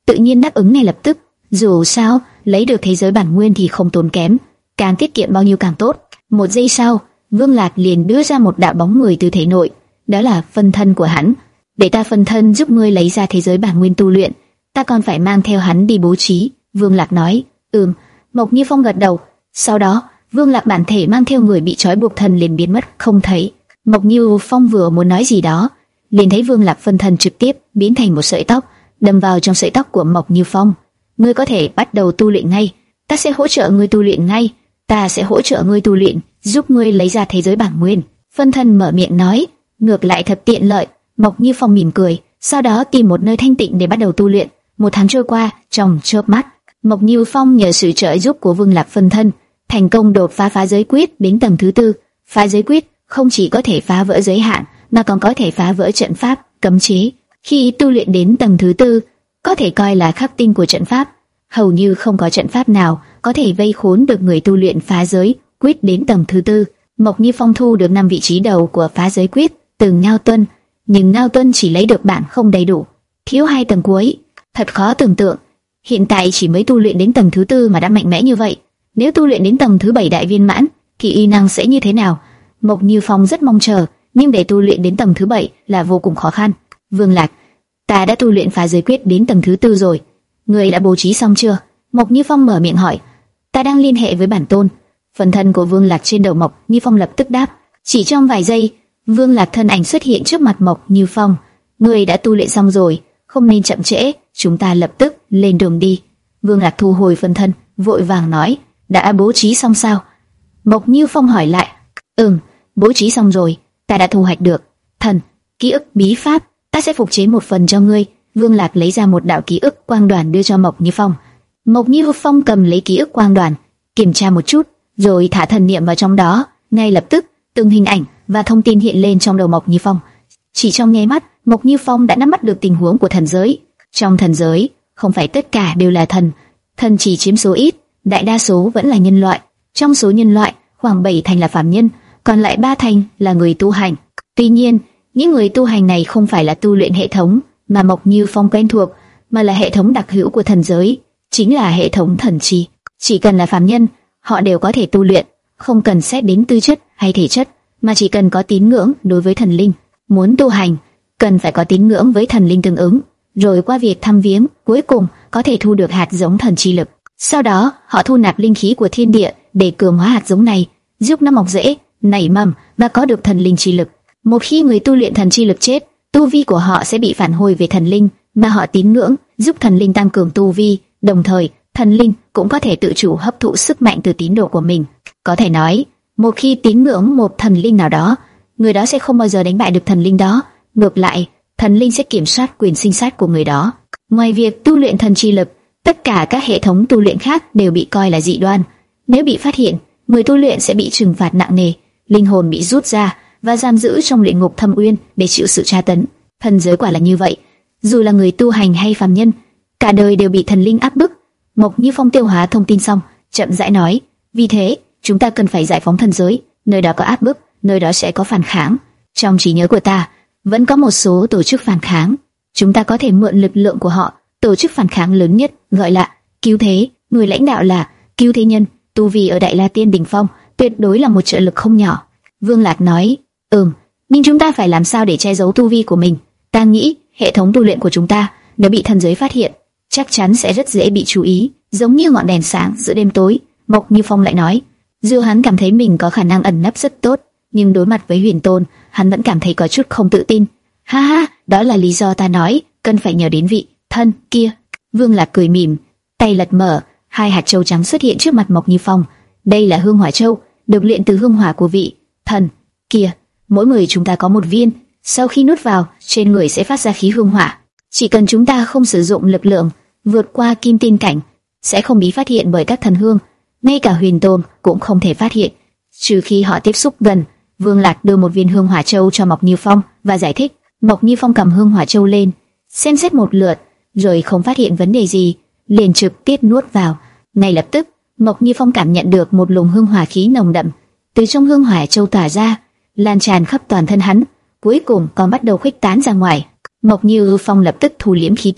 tự nhiên đáp ứng ngay lập tức. Dù sao, lấy được thế giới bản nguyên thì không tốn kém, càng tiết kiệm bao nhiêu càng tốt. Một giây sau, Vương Lạc liền đưa ra một đạo bóng người từ thể nội, đó là phân thân của hắn. Để ta phân thân giúp ngươi lấy ra thế giới bản nguyên tu luyện, ta còn phải mang theo hắn đi bố trí. Vương Lạc nói. Ừm. Mộc Như Phong gật đầu. Sau đó, Vương Lạc bản thể mang theo người bị trói buộc thân liền biến mất không thấy. Mộc Như Phong vừa muốn nói gì đó, liền thấy Vương Lạc phân thân trực tiếp biến thành một sợi tóc, đâm vào trong sợi tóc của Mộc Như Phong. Ngươi có thể bắt đầu tu luyện ngay, ta sẽ hỗ trợ ngươi tu luyện ngay, ta sẽ hỗ trợ ngươi tu luyện, giúp ngươi lấy ra thế giới bản nguyên. Phân thân mở miệng nói, ngược lại thật tiện lợi. Mộc Như Phong mỉm cười, sau đó tìm một nơi thanh tịnh để bắt đầu tu luyện. Một tháng trôi qua, trong chớp mắt, Mộc Như Phong nhờ sự trợ giúp của Vương Lạc phân thân, thành công đột phá phá giới quyết đến tầng thứ tư. Phá giới quyết không chỉ có thể phá vỡ giới hạn, mà còn có thể phá vỡ trận pháp, cấm chế. Khi tu luyện đến tầng thứ tư, có thể coi là khắc tinh của trận pháp. Hầu như không có trận pháp nào có thể vây khốn được người tu luyện phá giới quyết đến tầng thứ tư. Mộc Như Phong thu được năm vị trí đầu của phá giới quyết từ Ngao Tuân, nhưng Ngao Tuân chỉ lấy được bản không đầy đủ, thiếu hai tầng cuối. Thật khó tưởng tượng, hiện tại chỉ mới tu luyện đến tầng thứ tư mà đã mạnh mẽ như vậy. Nếu tu luyện đến tầng thứ bảy đại viên mãn, thì uy năng sẽ như thế nào? Mộc Như Phong rất mong chờ, nhưng để tu luyện đến tầng thứ bảy là vô cùng khó khăn. Vương Lạc, ta đã tu luyện phá giới quyết đến tầng thứ tư rồi, người đã bố trí xong chưa? Mộc Như Phong mở miệng hỏi. Ta đang liên hệ với bản tôn. Phần thân của Vương Lạc trên đầu Mộc Như Phong lập tức đáp. Chỉ trong vài giây, Vương Lạc thân ảnh xuất hiện trước mặt Mộc Như Phong. Người đã tu luyện xong rồi, không nên chậm trễ, chúng ta lập tức lên đường đi. Vương Lạc thu hồi phân thân, vội vàng nói. Đã bố trí xong sao? Mộc Như Phong hỏi lại. Ừm, bố trí xong rồi, ta đã thu hoạch được thần ký ức bí pháp, ta sẽ phục chế một phần cho ngươi. Vương Lạc lấy ra một đạo ký ức quang đoàn đưa cho Mộc Như Phong. Mộc Như Phong cầm lấy ký ức quang đoàn, kiểm tra một chút, rồi thả thần niệm vào trong đó. Ngay lập tức, từng hình ảnh và thông tin hiện lên trong đầu Mộc Như Phong. Chỉ trong nháy mắt, Mộc Như Phong đã nắm bắt được tình huống của thần giới. Trong thần giới, không phải tất cả đều là thần, thần chỉ chiếm số ít, đại đa số vẫn là nhân loại. Trong số nhân loại, khoảng bảy thành là phàm nhân, còn lại ba thành là người tu hành. Tuy nhiên, những người tu hành này không phải là tu luyện hệ thống mà Mộc Như Phong quen thuộc, mà là hệ thống đặc hữu của thần giới, chính là hệ thống thần chi. Chỉ cần là phàm nhân, họ đều có thể tu luyện, không cần xét đến tư chất hay thể chất, mà chỉ cần có tín ngưỡng đối với thần linh. Muốn tu hành, cần phải có tín ngưỡng với thần linh tương ứng, rồi qua việc thăm viếng, cuối cùng có thể thu được hạt giống thần chi lực. Sau đó, họ thu nạp linh khí của thiên địa để cường hóa hạt giống này, giúp nó mọc rễ, nảy mầm và có được thần linh chi lực. Một khi người tu luyện thần chi lực chết, tu vi của họ sẽ bị phản hồi về thần linh mà họ tín ngưỡng, giúp thần linh tăng cường tu vi. Đồng thời, thần linh cũng có thể tự chủ hấp thụ sức mạnh từ tín đồ của mình. Có thể nói, một khi tín ngưỡng một thần linh nào đó, người đó sẽ không bao giờ đánh bại được thần linh đó. Ngược lại, thần linh sẽ kiểm soát quyền sinh sát của người đó. Ngoài việc tu luyện thần chi lực, tất cả các hệ thống tu luyện khác đều bị coi là dị đoan. Nếu bị phát hiện, người tu luyện sẽ bị trừng phạt nặng nề, linh hồn bị rút ra và giam giữ trong luyện ngục thâm uyên để chịu sự tra tấn. Thần giới quả là như vậy, dù là người tu hành hay phàm nhân, cả đời đều bị thần linh áp bức. Mộc Như Phong tiêu hóa thông tin xong, chậm rãi nói, vì thế chúng ta cần phải giải phóng thần giới, nơi đó có áp bức, nơi đó sẽ có phản kháng. Trong trí nhớ của ta, vẫn có một số tổ chức phản kháng, chúng ta có thể mượn lực lượng của họ. Tổ chức phản kháng lớn nhất gọi là Cứu Thế, người lãnh đạo là Cứu Thế Nhân, tu vi ở Đại La Tiên đỉnh phong, tuyệt đối là một trợ lực không nhỏ. Vương Lạc nói, ừm, nhưng chúng ta phải làm sao để che giấu tu vi của mình? Ta nghĩ hệ thống tu luyện của chúng ta nếu bị thần giới phát hiện, chắc chắn sẽ rất dễ bị chú ý, giống như ngọn đèn sáng giữa đêm tối. Mộc Như Phong lại nói, dù hắn cảm thấy mình có khả năng ẩn nấp rất tốt, nhưng đối mặt với Huyền Tôn, hắn vẫn cảm thấy có chút không tự tin. Ha ha, đó là lý do ta nói cần phải nhờ đến vị thân kia. Vương Lạc cười mỉm, tay lật mở, hai hạt châu trắng xuất hiện trước mặt Mộc Như Phong. Đây là hương hỏa châu, được luyện từ hương hỏa của vị thần kia. Mỗi người chúng ta có một viên, sau khi nuốt vào, trên người sẽ phát ra khí hương hỏa. Chỉ cần chúng ta không sử dụng lực lượng vượt qua kim tiên cảnh, sẽ không bị phát hiện bởi các thần hương, ngay cả Huyền Tôn cũng không thể phát hiện, trừ khi họ tiếp xúc gần. Vương Lạc đưa một viên hương hỏa châu cho Mộc Như Phong và giải thích. Mộc Như Phong cầm hương hỏa châu lên, xem xét một lượt, rồi không phát hiện vấn đề gì, liền trực tiếp nuốt vào. Ngay lập tức, Mộc Như Phong cảm nhận được một luồng hương hỏa khí nồng đậm từ trong hương hỏa châu tỏa ra, lan tràn khắp toàn thân hắn, cuối cùng còn bắt đầu khuếch tán ra ngoài. Mộc Như Phong lập tức thu liễm khí tức,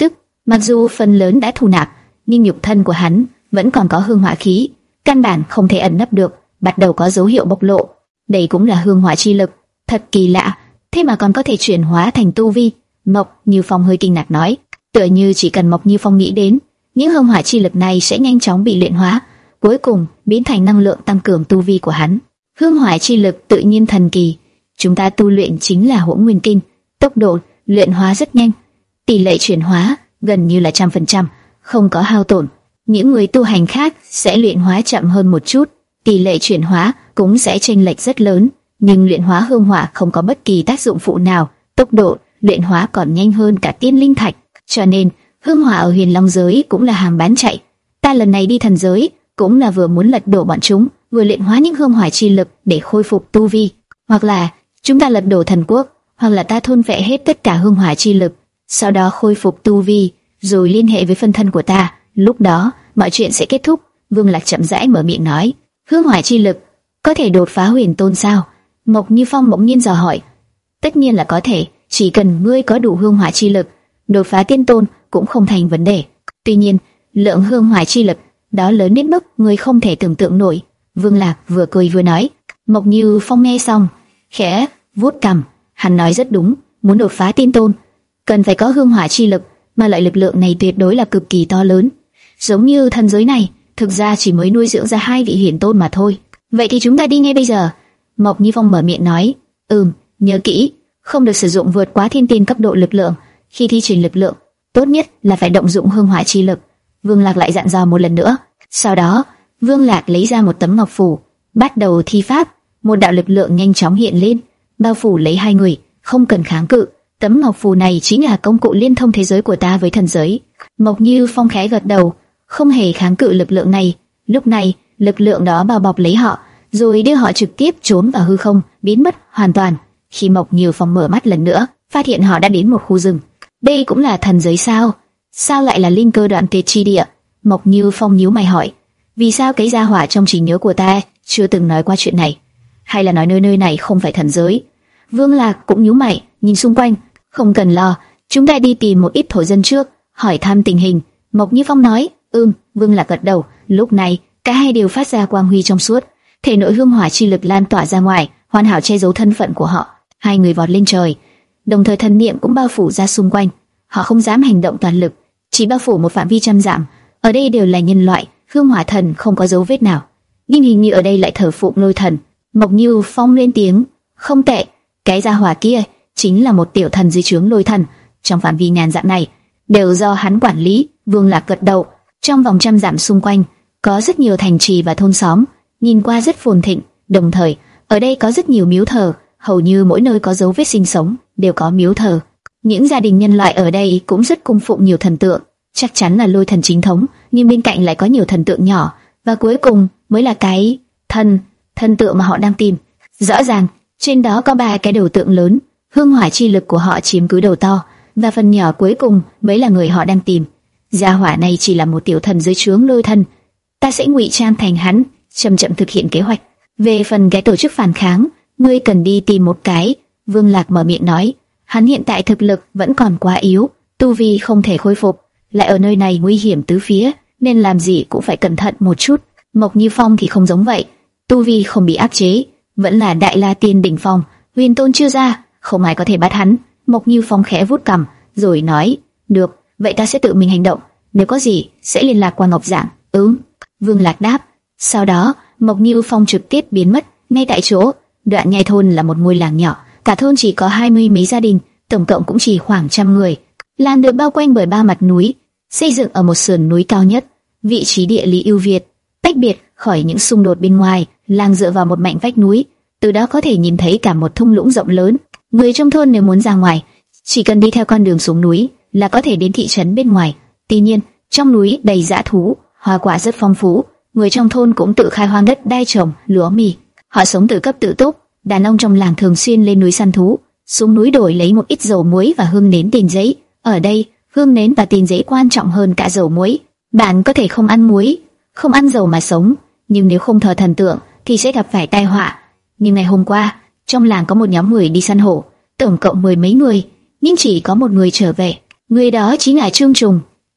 Mặc dù phần lớn đã thu nạp, nhưng nhục thân của hắn vẫn còn có hương hỏa khí, căn bản không thể ẩn nấp được, bắt đầu có dấu hiệu bộc lộ. Đây cũng là hương hỏa chi lực, thật kỳ lạ, thế mà còn có thể chuyển hóa thành tu vi. Mộc Như Phong hơi kinh ngạc nói, tựa như chỉ cần Mộc Như Phong nghĩ đến, những hương hỏa chi lực này sẽ nhanh chóng bị luyện hóa, cuối cùng biến thành năng lượng tăng cường tu vi của hắn. Hương hỏa chi lực tự nhiên thần kỳ, chúng ta tu luyện chính là Hỗn Nguyên Kinh, tốc độ luyện hóa rất nhanh, tỷ lệ chuyển hóa gần như là trăm phần trăm, không có hao tổn. Những người tu hành khác sẽ luyện hóa chậm hơn một chút, tỷ lệ chuyển hóa cũng sẽ chênh lệch rất lớn, nhưng luyện hóa hương hỏa không có bất kỳ tác dụng phụ nào, tốc độ luyện hóa còn nhanh hơn cả tiên linh thạch, cho nên hương hỏa ở Huyền Long giới cũng là hàng bán chạy. Ta lần này đi thần giới cũng là vừa muốn lật đổ bọn chúng, vừa luyện hóa những hương hỏa chi lực để khôi phục tu vi, hoặc là chúng ta lật đổ thần quốc, hoặc là ta thôn phệ hết tất cả hương hỏa chi lực, sau đó khôi phục tu vi, rồi liên hệ với phân thân của ta, lúc đó mọi chuyện sẽ kết thúc. Vương Lạc chậm rãi mở miệng nói, hương hỏa chi lực có thể đột phá huyền tôn sao? Mộc Như Phong bỗng nhiên dò hỏi. Tất nhiên là có thể, chỉ cần ngươi có đủ hương hỏa chi lực, đột phá tiên tôn cũng không thành vấn đề. Tuy nhiên, lượng hương hỏa chi lực đó lớn đến mức ngươi không thể tưởng tượng nổi. Vương Lạc vừa cười vừa nói. Mộc Như Phong nghe xong, khẽ vuốt cằm, hắn nói rất đúng, muốn đột phá tiên tôn, cần phải có hương hỏa chi lực, mà loại lực lượng này tuyệt đối là cực kỳ to lớn. Giống như thần giới này, thực ra chỉ mới nuôi dưỡng ra hai vị huyền tôn mà thôi. Vậy thì chúng ta đi ngay bây giờ. Mộc Như Phong mở miệng nói. Ừm, nhớ kỹ, không được sử dụng vượt quá thiên tiên cấp độ lực lượng. Khi thi triển lực lượng, tốt nhất là phải động dụng hương hỏa chi lực. Vương Lạc lại dặn dò một lần nữa. Sau đó, Vương Lạc lấy ra một tấm ngọc phù, bắt đầu thi pháp. Một đạo lực lượng nhanh chóng hiện lên, bao phủ lấy hai người, không cần kháng cự. Tấm ngọc phù này chính là công cụ liên thông thế giới của ta với thần giới. Mộc Như Phong khẽ gật đầu, không hề kháng cự lực lượng này. Lúc này, lực lượng đó bao bọc lấy họ, rồi đưa họ trực tiếp trốn vào hư không, biến mất hoàn toàn. Khi Mộc Như Phong mở mắt lần nữa, phát hiện họ đã đến một khu rừng. Đây cũng là thần giới sao? Sao lại là linh cơ đoạn tuyệt chi địa? Mộc Như Phong nhíu mày hỏi. Vì sao cái gia hỏa trong trí nhớ của ta chưa từng nói qua chuyện này? Hay là nói nơi nơi này không phải thần giới? Vương Lạc cũng nhíu mày, nhìn xung quanh. Không cần lo, chúng ta đi tìm một ít thổ dân trước, hỏi thăm tình hình. Mộc Như Phong nói. Ừm. Vương Lạc gật đầu. Lúc này cả hai đều phát ra quang huy trong suốt, thể nội hương hỏa chi lực lan tỏa ra ngoài, hoàn hảo che giấu thân phận của họ. Hai người vọt lên trời, đồng thời thần niệm cũng bao phủ ra xung quanh. Họ không dám hành động toàn lực, chỉ bao phủ một phạm vi trăm dặm. Ở đây đều là nhân loại, hương hỏa thần không có dấu vết nào, nhưng hình như ở đây lại thờ phụng lôi thần. Mộc Như Phong lên tiếng. Không tệ, cái gia hỏa kia chính là một tiểu thần dưới trướng lôi thần. Trong phạm vi ngàn dặm này đều do hắn quản lý. Vương Lạc gật đầu. Trong vòng trăm dặm xung quanh có rất nhiều thành trì và thôn xóm, nhìn qua rất phồn thịnh. Đồng thời ở đây có rất nhiều miếu thờ, hầu như mỗi nơi có dấu vết sinh sống đều có miếu thờ. Những gia đình nhân loại ở đây cũng rất cung phụng nhiều thần tượng, chắc chắn là lôi thần chính thống, nhưng bên cạnh lại có nhiều thần tượng nhỏ, và cuối cùng mới là cái thần thần tượng mà họ đang tìm. Rõ ràng trên đó có ba cái đầu tượng lớn, hương hỏa chi lực của họ chiếm cứ đầu to, và phần nhỏ cuối cùng mới là người họ đang tìm. Gia hỏa này chỉ là một tiểu thần dưới trướng lôi thần, ta sẽ ngụy trang thành hắn, chậm chậm thực hiện kế hoạch. Về phần cái tổ chức phản kháng, ngươi cần đi tìm một cái. Vương Lạc mở miệng nói. Hắn hiện tại thực lực vẫn còn quá yếu, tu vi không thể khôi phục, lại ở nơi này nguy hiểm tứ phía, nên làm gì cũng phải cẩn thận một chút. Mộc Như Phong thì không giống vậy, tu vi không bị áp chế, vẫn là đại la tiên đỉnh phong, huyền tôn chưa ra, không ai có thể bắt hắn. Mộc Như Phong khẽ vuốt cằm, rồi nói. Được, vậy ta sẽ tự mình hành động, nếu có gì sẽ liên lạc qua Ngọc Giảng. Ừm. Vương Lạc đáp. Sau đó Mộc Như Phong trực tiếp biến mất ngay tại chỗ. Đoạn Nhai thôn là một ngôi làng nhỏ, cả thôn chỉ có hai mươi mấy gia đình, tổng cộng cũng chỉ khoảng trăm người. Làng được bao quanh bởi ba mặt núi, xây dựng ở một sườn núi cao nhất, vị trí địa lý ưu việt, tách biệt khỏi những xung đột bên ngoài. Làng dựa vào một mảnh vách núi, từ đó có thể nhìn thấy cả một thung lũng rộng lớn. Người trong thôn nếu muốn ra ngoài, chỉ cần đi theo con đường xuống núi là có thể đến thị trấn bên ngoài. Tuy nhiên, trong núi đầy dã thú, hoa quả rất phong phú. Người trong thôn cũng tự khai hoang đất đai trồng lúa mì. Họ sống tự cấp tự túc. Đàn ông trong làng thường xuyên lên núi săn thú, xuống núi đổi lấy một ít dầu muối và hương nến tiền giấy. Ở đây, hương nến và tiền giấy quan trọng hơn cả dầu muối. Bạn có thể không ăn muối, không ăn dầu mà sống, nhưng nếu không thờ thần tượng thì sẽ gặp phải tai họa. Nhưng ngày hôm qua, trong làng có một nhóm người đi săn hổ, tổng cộng mười mấy người, nhưng chỉ có một người trở về. Người đó chính là Trương Trùng.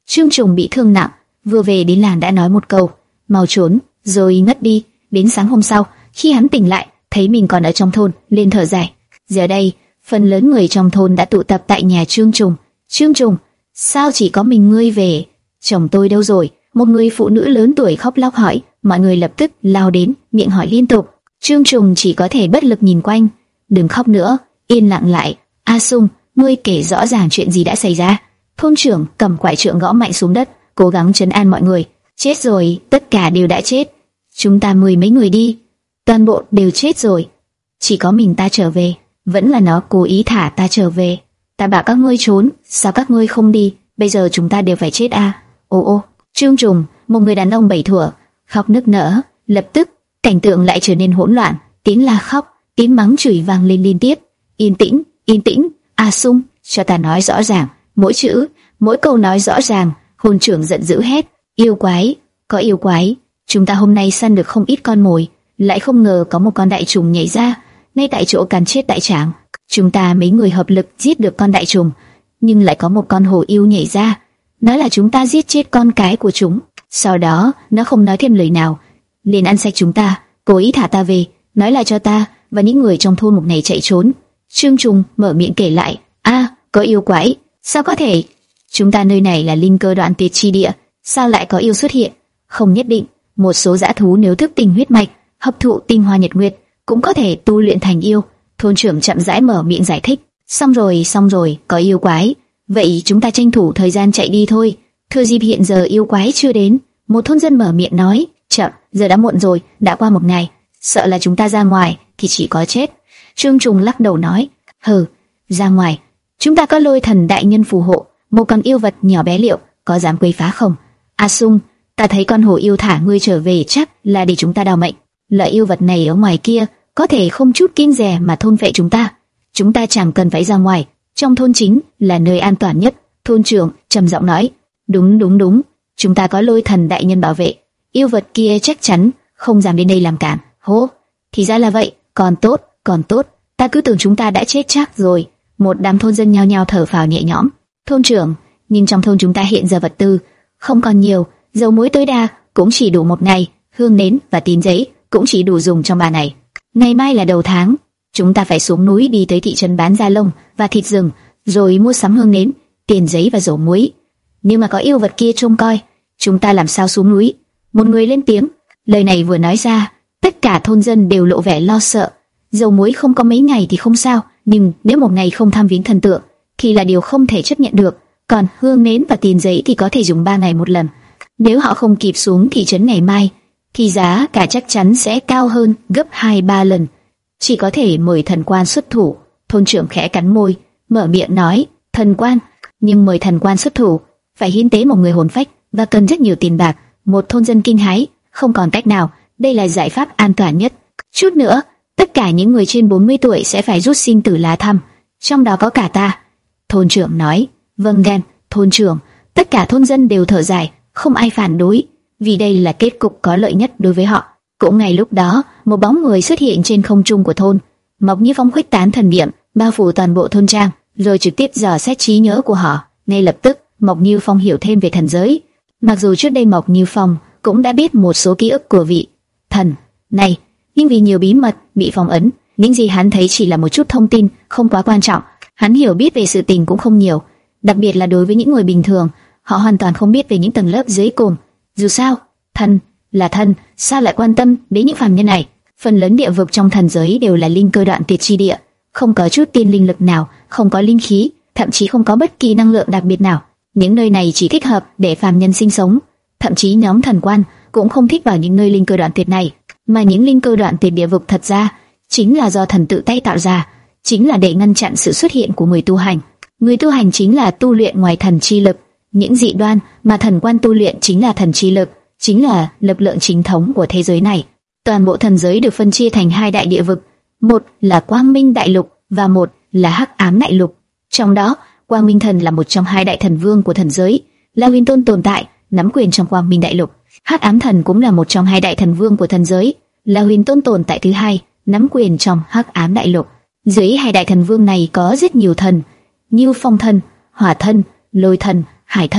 Trương Trùng bị thương nặng, vừa về đến làng đã nói một câu, mau trốn, rồi ngất đi. Đến sáng hôm sau, khi hắn tỉnh lại, thấy mình còn ở trong thôn, liền thở dài. Giờ đây, phần lớn người trong thôn đã tụ tập tại nhà Trương Trùng. Trương Trùng, sao chỉ có mình ngươi về? Chồng tôi đâu rồi? Một người phụ nữ lớn tuổi khóc lóc hỏi. Mọi người lập tức lao đến, miệng hỏi liên tục. Trương Trùng chỉ có thể bất lực nhìn quanh. Đừng khóc nữa, yên lặng lại. A Sung, ngươi kể rõ ràng chuyện gì đã xảy ra. Thôn trưởng cầm quải trượng gõ mạnh xuống đất, cố gắng trấn an mọi người. Chết rồi, tất cả đều đã chết. Chúng ta mười mấy người đi, toàn bộ đều chết rồi. Chỉ có mình ta trở về, vẫn là nó cố ý thả ta trở về. Ta bảo các ngươi trốn, sao các ngươi không đi? Bây giờ chúng ta đều phải chết à? Ô ô, Trương Trùng, một người đàn ông bảy thuở, khóc nức nở. Lập tức, cảnh tượng lại trở nên hỗn loạn, tiếng la khóc, tiếng mắng chửi vang lên liên tiếp. Yên tĩnh, yên tĩnh, A Sung, cho ta nói rõ ràng, mỗi chữ, mỗi câu nói rõ ràng. Hồn trưởng giận dữ hét, yêu quái, có yêu quái. Chúng ta hôm nay săn được không ít con mồi, lại không ngờ có một con đại trùng nhảy ra, ngay tại chỗ cắn chết đại tráng. Chúng ta mấy người hợp lực giết được con đại trùng, nhưng lại có một con hổ yêu nhảy ra, nói là chúng ta giết chết con cái của chúng. Sau đó, nó không nói thêm lời nào, liền ăn sạch chúng ta, cố ý thả ta về, nói là cho ta và những người trong thôn mục này chạy trốn. Trương Trùng mở miệng kể lại, a, có yêu quái, sao có thể? Chúng ta nơi này là linh cơ đoạn tuyệt chi địa, sao lại có yêu xuất hiện? Không nhất định, một số dã thú nếu thức tỉnh huyết mạch, hấp thụ tinh hoa nhật nguyệt, cũng có thể tu luyện thành yêu. Thôn trưởng chậm rãi mở miệng giải thích. Xong rồi, xong rồi, có yêu quái, vậy chúng ta tranh thủ thời gian chạy đi thôi. Thừa dịp hiện giờ yêu quái chưa đến, một thôn dân mở miệng nói, chậm, giờ đã muộn rồi, đã qua một ngày, sợ là chúng ta ra ngoài thì chỉ có chết. Trương Trùng lắc đầu nói, hừ, ra ngoài, chúng ta có Lôi Thần đại nhân phù hộ, một con yêu vật nhỏ bé liệu có dám quấy phá không? A Sung, ta thấy con hổ yêu thả ngươi trở về chắc là để chúng ta đào mệnh. Loại yêu vật này ở ngoài kia có thể không chút kiêng dè mà thôn phệ chúng ta. Chúng ta chẳng cần phải ra ngoài, trong thôn chính là nơi an toàn nhất. Thôn trưởng trầm giọng nói, đúng đúng đúng, chúng ta có Lôi Thần đại nhân bảo vệ, yêu vật kia chắc chắn không dám đến đây làm cản. Hố, thì ra là vậy, còn tốt, còn tốt, ta cứ tưởng chúng ta đã chết chắc rồi. Một đám thôn dân nhao nhao thở phào nhẹ nhõm. Thôn trưởng, nhưng trong thôn chúng ta hiện giờ vật tư không còn nhiều, dầu muối tối đa cũng chỉ đủ một ngày, hương nến và tín giấy cũng chỉ đủ dùng trong ba ngày. Ngày mai là đầu tháng, chúng ta phải xuống núi đi tới thị trấn bán da lông và thịt rừng, rồi mua sắm hương nến, tiền giấy và dầu muối. Nếu mà có yêu vật kia trông coi, chúng ta làm sao xuống núi? Một người lên tiếng. Lời này vừa nói ra, tất cả thôn dân đều lộ vẻ lo sợ. Dầu muối không có mấy ngày thì không sao, nhưng nếu một ngày không thăm viếng thần tượng thì là điều không thể chấp nhận được. Còn hương nến và tiền giấy thì có thể dùng ba ngày một lần. Nếu họ không kịp xuống thị trấn ngày mai, thì giá cả chắc chắn sẽ cao hơn gấp hai ba lần. Chỉ có thể mời thần quan xuất thủ. Thôn trưởng khẽ cắn môi, mở miệng nói, thần quan, nhưng mời thần quan xuất thủ phải hiến tế một người hồn phách và cần rất nhiều tiền bạc. Một thôn dân kinh hãi, không còn cách nào, đây là giải pháp an toàn nhất. Chút nữa, tất cả những người trên bốn mươi tuổi sẽ phải rút sinh tử lá thăm, trong đó có cả ta. Thôn trưởng nói, vâng đem, thôn trưởng. Tất cả thôn dân đều thở dài, không ai phản đối, vì đây là kết cục có lợi nhất đối với họ. Cũng ngay lúc đó, một bóng người xuất hiện trên không trung của thôn. Mộc Như Phong khuếch tán thần niệm, bao phủ toàn bộ thôn trang, rồi trực tiếp dò xét trí nhớ của họ. Ngay lập tức, Mộc Như Phong hiểu thêm về thần giới. Mặc dù trước đây Mộc Như Phong cũng đã biết một số ký ức của vị thần này, nhưng vì nhiều bí mật bị phong ấn, những gì hắn thấy chỉ là một chút thông tin không quá quan trọng. Hắn hiểu biết về sự tình cũng không nhiều, đặc biệt là đối với những người bình thường, họ hoàn toàn không biết về những tầng lớp dưới cùng. Dù sao, thần là thần, sao lại quan tâm đến những phàm nhân này? Phần lớn địa vực trong thần giới đều là linh cơ đoạn tuyệt chi địa, không có chút tiên linh lực nào, không có linh khí, thậm chí không có bất kỳ năng lượng đặc biệt nào. Những nơi này chỉ thích hợp để phàm nhân sinh sống. Thậm chí nhóm thần quan cũng không thích vào những nơi linh cơ đoạn tuyệt này, mà những linh cơ đoạn tuyệt địa vực thật ra chính là do thần tự tay tạo ra, chính là để ngăn chặn sự xuất hiện của người tu hành. Người tu hành chính là tu luyện ngoài thần chi lực, những dị đoan mà thần quan tu luyện chính là thần chi lực, chính là lực lượng chính thống của thế giới này. Toàn bộ thần giới được phân chia thành hai đại địa vực, một là Quang Minh Đại Lục và một là Hắc Ám Đại Lục. Trong đó, Quang Minh Thần là một trong hai đại thần vương của thần giới, là huyền tôn tồn tại, nắm quyền trong Quang Minh Đại Lục. Hắc Ám Thần cũng là một trong hai đại thần vương của thần giới, là huyền tôn tồn tại thứ hai, nắm quyền trong Hắc Ám Đại Lục. Dưới hai đại thần vương này có rất nhiều thần, như Phong Thần, Hỏa Thần, Lôi Thần, Hải Thần,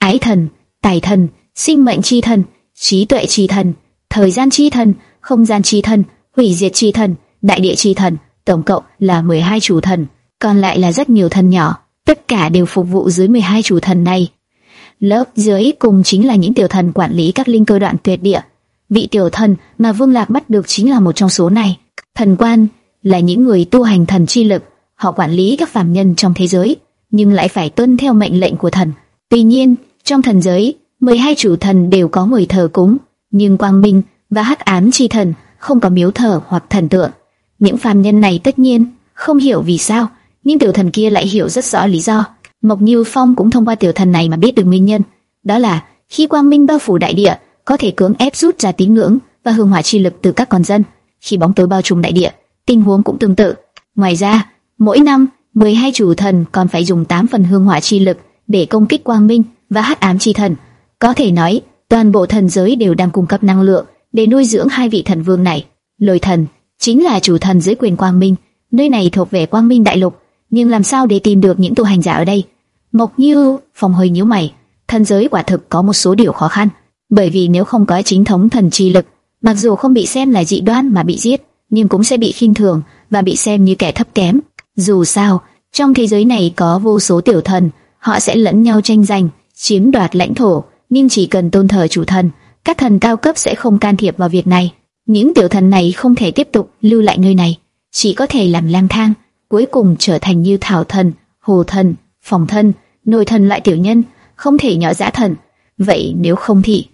ái thần, tài thần, sinh mệnh chi thần, trí tuệ chi thần, thời gian chi thần, không gian chi thần, hủy diệt chi thần, đại địa chi thần, tổng cộng là mười hai chủ thần, còn lại là rất nhiều thần nhỏ, tất cả đều phục vụ dưới mười hai chủ thần này. Lớp dưới cùng chính là những tiểu thần quản lý các linh cơ đoạn tuyệt địa. Vị tiểu thần mà Vương Lạc bắt được chính là một trong số này. Thần quan là những người tu hành thần chi lực, họ quản lý các phàm nhân trong thế giới, nhưng lại phải tuân theo mệnh lệnh của thần. Tuy nhiên, trong thần giới, mười hai chủ thần đều có người thờ cúng, nhưng quang minh và hắc ám chi thần không có miếu thờ hoặc thần tượng. Những phàm nhân này tất nhiên không hiểu vì sao, nhưng tiểu thần kia lại hiểu rất rõ lý do. Mộc Như Phong cũng thông qua tiểu thần này mà biết được nguyên nhân, đó là khi quang minh bao phủ đại địa, có thể cưỡng ép rút ra tín ngưỡng và hương hỏa chi lực từ các con dân. Khi bóng tối bao trùm đại địa, tình huống cũng tương tự. Ngoài ra, mỗi năm mười hai chủ thần còn phải dùng tám phần hương hỏa chi lực để công kích quang minh và hắc ám chi thần. Có thể nói, toàn bộ thần giới đều đang cung cấp năng lượng để nuôi dưỡng hai vị thần vương này. Lôi thần chính là chủ thần dưới quyền quang minh, nơi này thuộc về quang minh đại lục, nhưng làm sao để tìm được những tu hành giả ở đây? Mộc Như Phong hơi nhíu mày, thần giới quả thực có một số điều khó khăn, bởi vì nếu không có chính thống thần chi lực, mặc dù không bị xem là dị đoan mà bị giết, nhưng cũng sẽ bị khinh thường và bị xem như kẻ thấp kém. Dù sao, trong thế giới này có vô số tiểu thần, họ sẽ lẫn nhau tranh giành, chiếm đoạt lãnh thổ, nhưng chỉ cần tôn thờ chủ thần, các thần cao cấp sẽ không can thiệp vào việc này. Những tiểu thần này không thể tiếp tục lưu lại nơi này, chỉ có thể làm lang thang, cuối cùng trở thành như thảo thần, hồ thần, phòng thần, nội thần loại tiểu nhân, không thể nhỏ dã thần. Vậy nếu không thì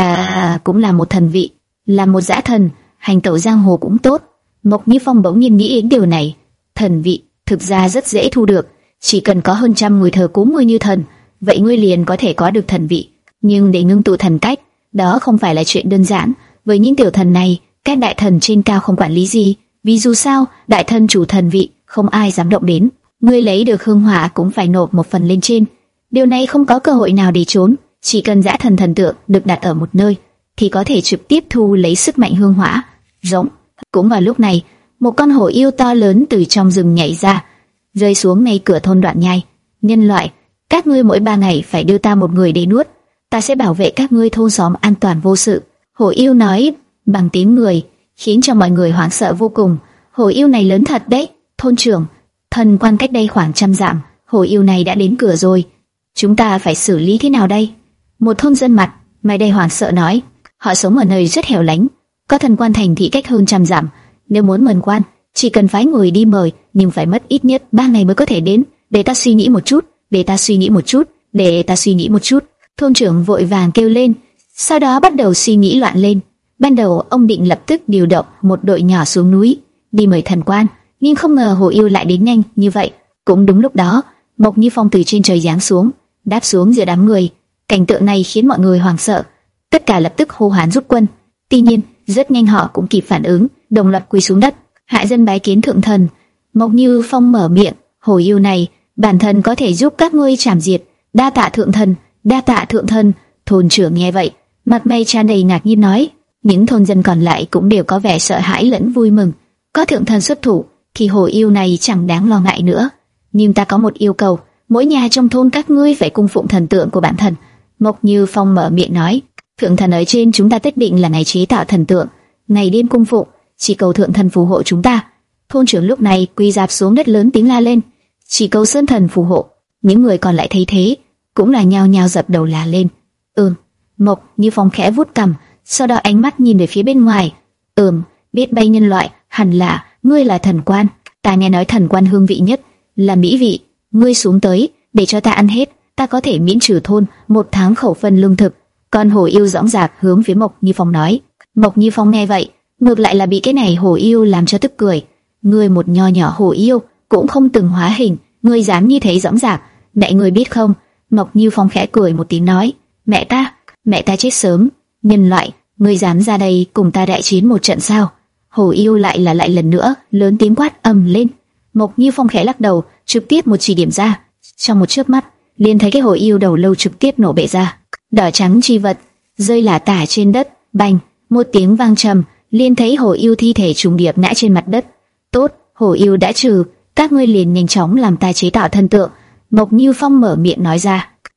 ta cũng là một thần vị, là một dã thần, hành tẩu giang hồ cũng tốt. Mộc Như Phong bỗng nhiên nghĩ đến điều này. Thần vị thực ra rất dễ thu được, chỉ cần có hơn trăm người thờ cúng ngươi như thần, vậy ngươi liền có thể có được thần vị. Nhưng để ngưng tụ thần cách, đó không phải là chuyện đơn giản. Với những tiểu thần này, các đại thần trên cao không quản lý gì, vì dù sao, đại thần chủ thần vị không ai dám động đến. Ngươi lấy được hương hỏa cũng phải nộp một phần lên trên. Điều này không có cơ hội nào để trốn, chỉ cần dã thần thần tượng được đặt ở một nơi, thì có thể trực tiếp thu lấy sức mạnh hương hỏa. Giống. Cũng vào lúc này, một con hổ yêu to lớn từ trong rừng nhảy ra, rơi xuống ngay cửa thôn Đoạn Nhai. Nhân loại, các ngươi mỗi ba ngày phải đưa ta một người để nuốt, ta sẽ bảo vệ các ngươi thôn xóm an toàn vô sự. Hổ yêu nói bằng tiếng người, khiến cho mọi người hoảng sợ vô cùng. Hổ yêu này lớn thật đấy, thôn trưởng. Thần quan cách đây khoảng trăm dặm, hổ yêu này đã đến cửa rồi. Chúng ta phải xử lý thế nào đây? Một thôn dân mặt mày đầy hoảng sợ nói. Họ sống ở nơi rất hẻo lánh, có thần quan thành thị cách hơn trăm dặm. Nếu muốn mời quan, chỉ cần phái người đi mời, nhưng phải mất ít nhất ba ngày mới có thể đến. Để ta suy nghĩ một chút, để ta suy nghĩ một chút, để ta suy nghĩ một chút. Thôn trưởng vội vàng kêu lên, sau đó bắt đầu suy nghĩ loạn lên. Ban đầu ông định lập tức điều động một đội nhỏ xuống núi đi mời thần quan, nhưng không ngờ hổ yêu lại đến nhanh như vậy. Cũng đúng lúc đó, Mộc Như Phong từ trên trời giáng xuống, đáp xuống giữa đám người. Cảnh tượng này khiến mọi người hoảng sợ, tất cả lập tức hô hoán rút quân. Tuy nhiên, rất nhanh họ cũng kịp phản ứng, đồng loạt quỳ xuống đất, hạ dân bái kiến thượng thần. Mộc Như Phong mở miệng, hổ yêu này, bản thân có thể giúp các ngươi trảm diệt. Đa tạ thượng thần, đa tạ thượng thần. Thôn trưởng nghe vậy, mặt mày tràn đầy ngạc nhiên nói. Những thôn dân còn lại cũng đều có vẻ sợ hãi lẫn vui mừng. Có thượng thần xuất thủ, thì hổ yêu này chẳng đáng lo ngại nữa. Nhưng ta có một yêu cầu, mỗi nhà trong thôn các ngươi phải cung phụng thần tượng của bản thân. Mộc Như Phong mở miệng nói, thượng thần ở trên chúng ta tất định là ngày chế tạo thần tượng, ngày đêm cung phụng, chỉ cầu thượng thần phù hộ chúng ta. Thôn trưởng lúc này quỳ rạp xuống đất lớn tiếng la lên, chỉ cầu sơn thần phù hộ. Những người còn lại thấy thế, cũng là nhao nhao dập đầu la lên. Ừm. Mộc Như Phong khẽ vuốt cằm, sau đó ánh mắt nhìn về phía bên ngoài. Ừm, biết bay nhân loại, hẳn là ngươi là thần quan. Ta nghe nói thần quan hương vị nhất là mỹ vị, ngươi xuống tới để cho ta ăn hết, ta có thể miễn trừ thôn một tháng khẩu phần lương thực. Con hổ yêu dõng dạc hướng phía Mộc Như Phong nói. Mộc Như Phong nghe vậy, ngược lại là bị cái này hổ yêu làm cho tức cười. Ngươi một nho nhỏ hổ yêu cũng không từng hóa hình, ngươi dám như thế dõng dạc, mẹ ngươi biết không? Mộc Như Phong khẽ cười một tiếng nói, mẹ ta, mẹ ta chết sớm. Nhân loại, ngươi dám ra đây cùng ta đại chiến một trận sao? Hổ yêu lại là lại lần nữa lớn tiếng quát ầm lên. Mộc Như Phong khẽ lắc đầu, trực tiếp một chỉ điểm ra. Trong một chớp mắt, liền thấy cái hổ yêu đầu lâu trực tiếp nổ bể ra, đỏ trắng chi vật rơi lả tả trên đất. Bành, một tiếng vang trầm, liền thấy hổ yêu thi thể trùng điệp ngã trên mặt đất. Tốt, hổ yêu đã trừ, các ngươi liền nhanh chóng làm ta chế tạo thần tượng. Mộc Như Phong mở miệng nói ra.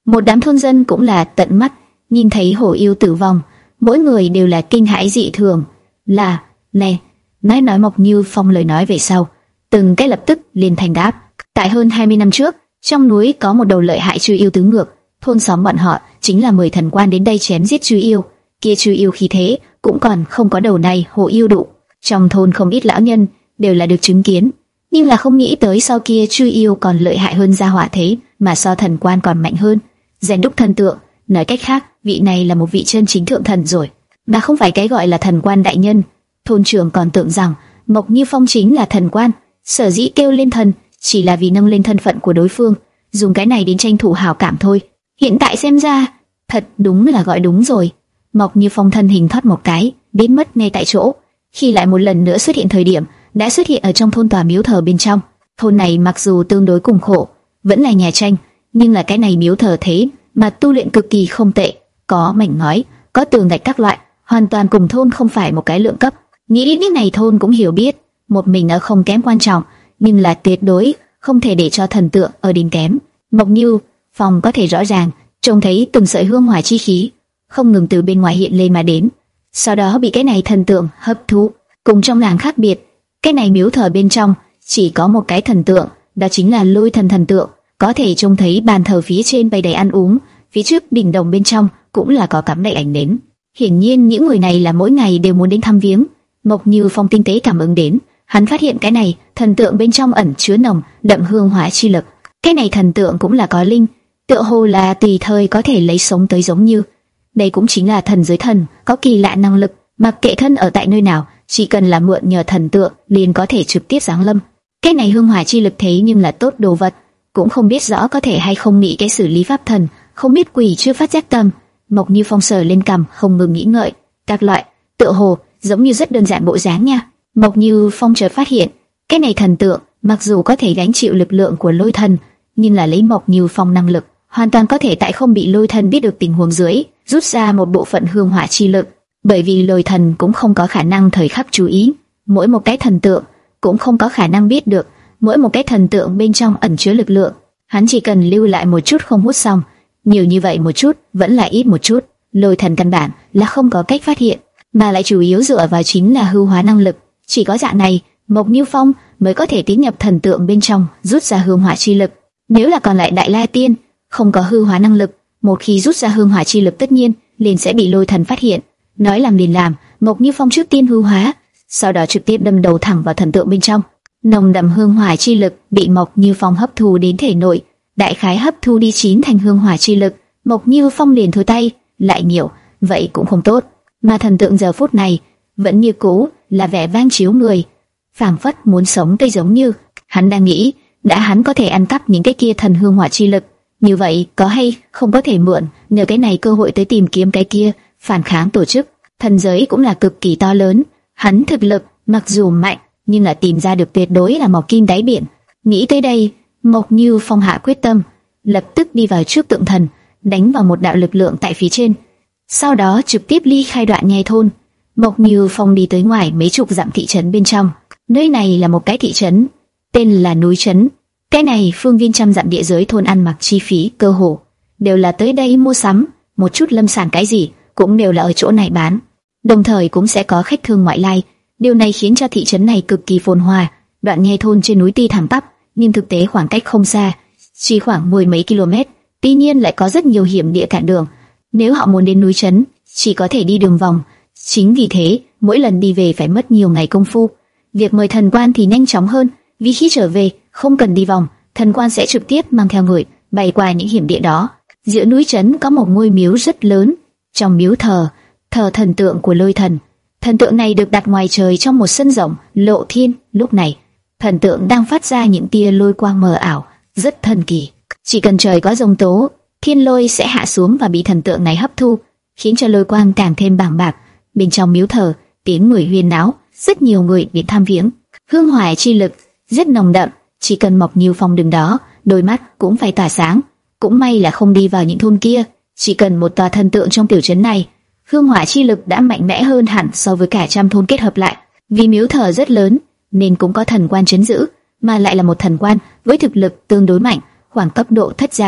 Một đám thôn dân cũng là tận mắt nhìn thấy hổ yêu tử vong, mỗi người đều là kinh hãi dị thường. Là, nè, nói nói Mộc Như Phong lời nói về sau, từng cái lập tức liền thành đáp. Tại hơn hai mươi năm trước, trong núi có một đầu lợi hại chư yêu tứ ngược, thôn xóm bọn họ chính là mời thần quan đến đây chém giết chư yêu. Kia chư yêu khí thế cũng còn không có đầu này hổ yêu đủ. Trong thôn không ít lão nhân đều là được chứng kiến, nhưng là không nghĩ tới sau kia chư yêu còn lợi hại hơn gia hỏa thế, mà so thần quan còn mạnh hơn, rèn đúc thần tượng. Nói cách khác, vị này là một vị chân chính thượng thần rồi, mà không phải cái gọi là thần quan đại nhân. Thôn trưởng còn tưởng rằng Mộc Như Phong chính là thần quan, sở dĩ kêu lên thần chỉ là vì nâng lên thân phận của đối phương, dùng cái này đến tranh thủ hảo cảm thôi. Hiện tại xem ra, thật đúng là gọi đúng rồi. Mộc Như Phong thân hình thoát một cái, biến mất ngay tại chỗ. Khi lại một lần nữa xuất hiện thời điểm, đã xuất hiện ở trong thôn tòa miếu thờ bên trong. Thôn này mặc dù tương đối cùng khổ, vẫn là nhà tranh, nhưng là cái này miếu thờ thế mà tu luyện cực kỳ không tệ, có mảnh ngói, có tường gạch các loại, hoàn toàn cùng thôn không phải một cái lượng cấp. Nghĩ đến cái này thôn cũng hiểu biết, một mình ở không kém quan trọng, nhưng là tuyệt đối không thể để cho thần tượng ở đỉnh kém. Mộc Như Phong có thể rõ ràng trông thấy từng sợi hương hỏa chi khí không ngừng từ bên ngoài hiện lên mà đến, sau đó bị cái này thần tượng hấp thu. Cùng trong làng khác biệt, cái này miếu thờ bên trong chỉ có một cái thần tượng, đó chính là Lôi Thần thần tượng. Có thể trông thấy bàn thờ phía trên bày đầy ăn uống, phía trước đỉnh đồng bên trong cũng là có cắm đầy ảnh nến. Hiển nhiên những người này là mỗi ngày đều muốn đến thăm viếng. Mộc Như Phong tinh tế cảm ứng đến, hắn phát hiện cái này thần tượng bên trong ẩn chứa nồng đậm hương hỏa chi lực. Cái này thần tượng cũng là có linh, tựa hồ là tùy thời có thể lấy sống tới giống như. Đây cũng chính là thần giới thần, có kỳ lạ năng lực, mặc kệ thân ở tại nơi nào, chỉ cần là mượn nhờ thần tượng liền có thể trực tiếp giáng lâm. Cái này hương hỏa chi lực thế nhưng là tốt đồ vật, cũng không biết rõ có thể hay không nghĩ cái xử lý pháp thần, không biết quỷ chưa phát giác tâm. Mộc Như Phong sờ lên cằm, không ngừng nghĩ ngợi, các loại, tựa hồ giống như rất đơn giản bộ dáng nha. Mộc Như Phong chợt phát hiện, cái này thần tượng mặc dù có thể gánh chịu lực lượng của Lôi Thần, nhưng là lấy Mộc Như Phong năng lực, hoàn toàn có thể tại không bị Lôi Thần biết được tình huống dưới, rút ra một bộ phận hương hỏa chi lực. Bởi vì Lôi Thần cũng không có khả năng thời khắc chú ý mỗi một cái thần tượng, cũng không có khả năng biết được mỗi một cái thần tượng bên trong ẩn chứa lực lượng. Hắn chỉ cần lưu lại một chút không hút xong, nhiều như vậy một chút vẫn là ít một chút. Lôi Thần căn bản là không có cách phát hiện, mà lại chủ yếu dựa vào chính là hư hóa năng lực. Chỉ có dạng này, Mộc Như Phong mới có thể tiến nhập thần tượng bên trong, rút ra hương hỏa chi lực. Nếu là còn lại Đại La Tiên, không có hư hóa năng lực, một khi rút ra hương hỏa chi lực tất nhiên liền sẽ bị Lôi Thần phát hiện. Nói làm liền làm, Mộc Như Phong trước tiên hư hóa, sau đó trực tiếp đâm đầu thẳng vào thần tượng bên trong. Nồng đậm hương hỏa chi lực bị Mộc Như Phong hấp thu đến thể nội, đại khái hấp thu đi chín thành hương hỏa chi lực. Mộc Như Phong liền thôi tay, lại nhiều, vậy cũng không tốt. Mà thần tượng giờ phút này vẫn như cũ là vẻ vang chiếu người, phảng phất muốn sống tươi giống như. Hắn đang nghĩ, đã hắn có thể ăn cắp những cái kia thần hương hỏa chi lực, như vậy có hay không có thể mượn nhờ cái này cơ hội tới tìm kiếm cái kia phản kháng tổ chức. Thần giới cũng là cực kỳ to lớn, hắn thực lực mặc dù mạnh, nhưng là tìm ra được tuyệt đối là mỏ kim đáy biển. Nghĩ tới đây, Mộc Như Phong hạ quyết tâm, lập tức đi vào trước tượng thần, đánh vào một đạo lực lượng tại phía trên, sau đó trực tiếp ly khai đoạn nhai thôn. Mộc Như Phong đi tới ngoài mấy chục dặm thị trấn bên trong. Nơi này là một cái thị trấn, tên là núi trấn. Cái này phương viên trăm dặm địa giới thôn ăn mặc chi phí cơ hồ đều là tới đây mua sắm, một chút lâm sản cái gì cũng đều là ở chỗ này bán. Đồng thời cũng sẽ có khách thương ngoại lai. Điều này khiến cho thị trấn này cực kỳ phồn hoa. Đoạn nhai thôn trên núi tuy thẳng tắp, nhưng thực tế khoảng cách không xa, chỉ khoảng mười mấy km. Tuy nhiên lại có rất nhiều hiểm địa cản đường. Nếu họ muốn đến núi trấn, chỉ có thể đi đường vòng. Chính vì thế, mỗi lần đi về phải mất nhiều ngày công phu. Việc mời thần quan thì nhanh chóng hơn, vì khi trở về không cần đi vòng, thần quan sẽ trực tiếp mang theo người bay qua những hiểm địa đó. Giữa núi trấn có một ngôi miếu rất lớn, trong miếu thờ thờ thần tượng của Lôi Thần. Thần tượng này được đặt ngoài trời trong một sân rộng lộ thiên. Lúc này, thần tượng đang phát ra những tia lôi quang mờ ảo, rất thần kỳ. Chỉ cần trời có giông tố, thiên lôi sẽ hạ xuống và bị thần tượng này hấp thu, khiến cho lôi quang càng thêm bàng bạc. Bên trong miếu thờ, tiếng người huyên náo, rất nhiều người đến thăm viếng. Hương hỏa chi lực rất nồng đậm, chỉ cần Mộc Như Phong đứng đó, đôi mắt cũng phải tỏa sáng. Cũng may là không đi vào những thôn kia, chỉ cần một tòa thần tượng trong tiểu trấn này, hương hỏa chi lực đã mạnh mẽ hơn hẳn so với cả trăm thôn kết hợp lại. Vì miếu thờ rất lớn, nên cũng có thần quan trấn giữ, mà lại là một thần quan với thực lực tương đối mạnh, khoảng cấp độ thất giai.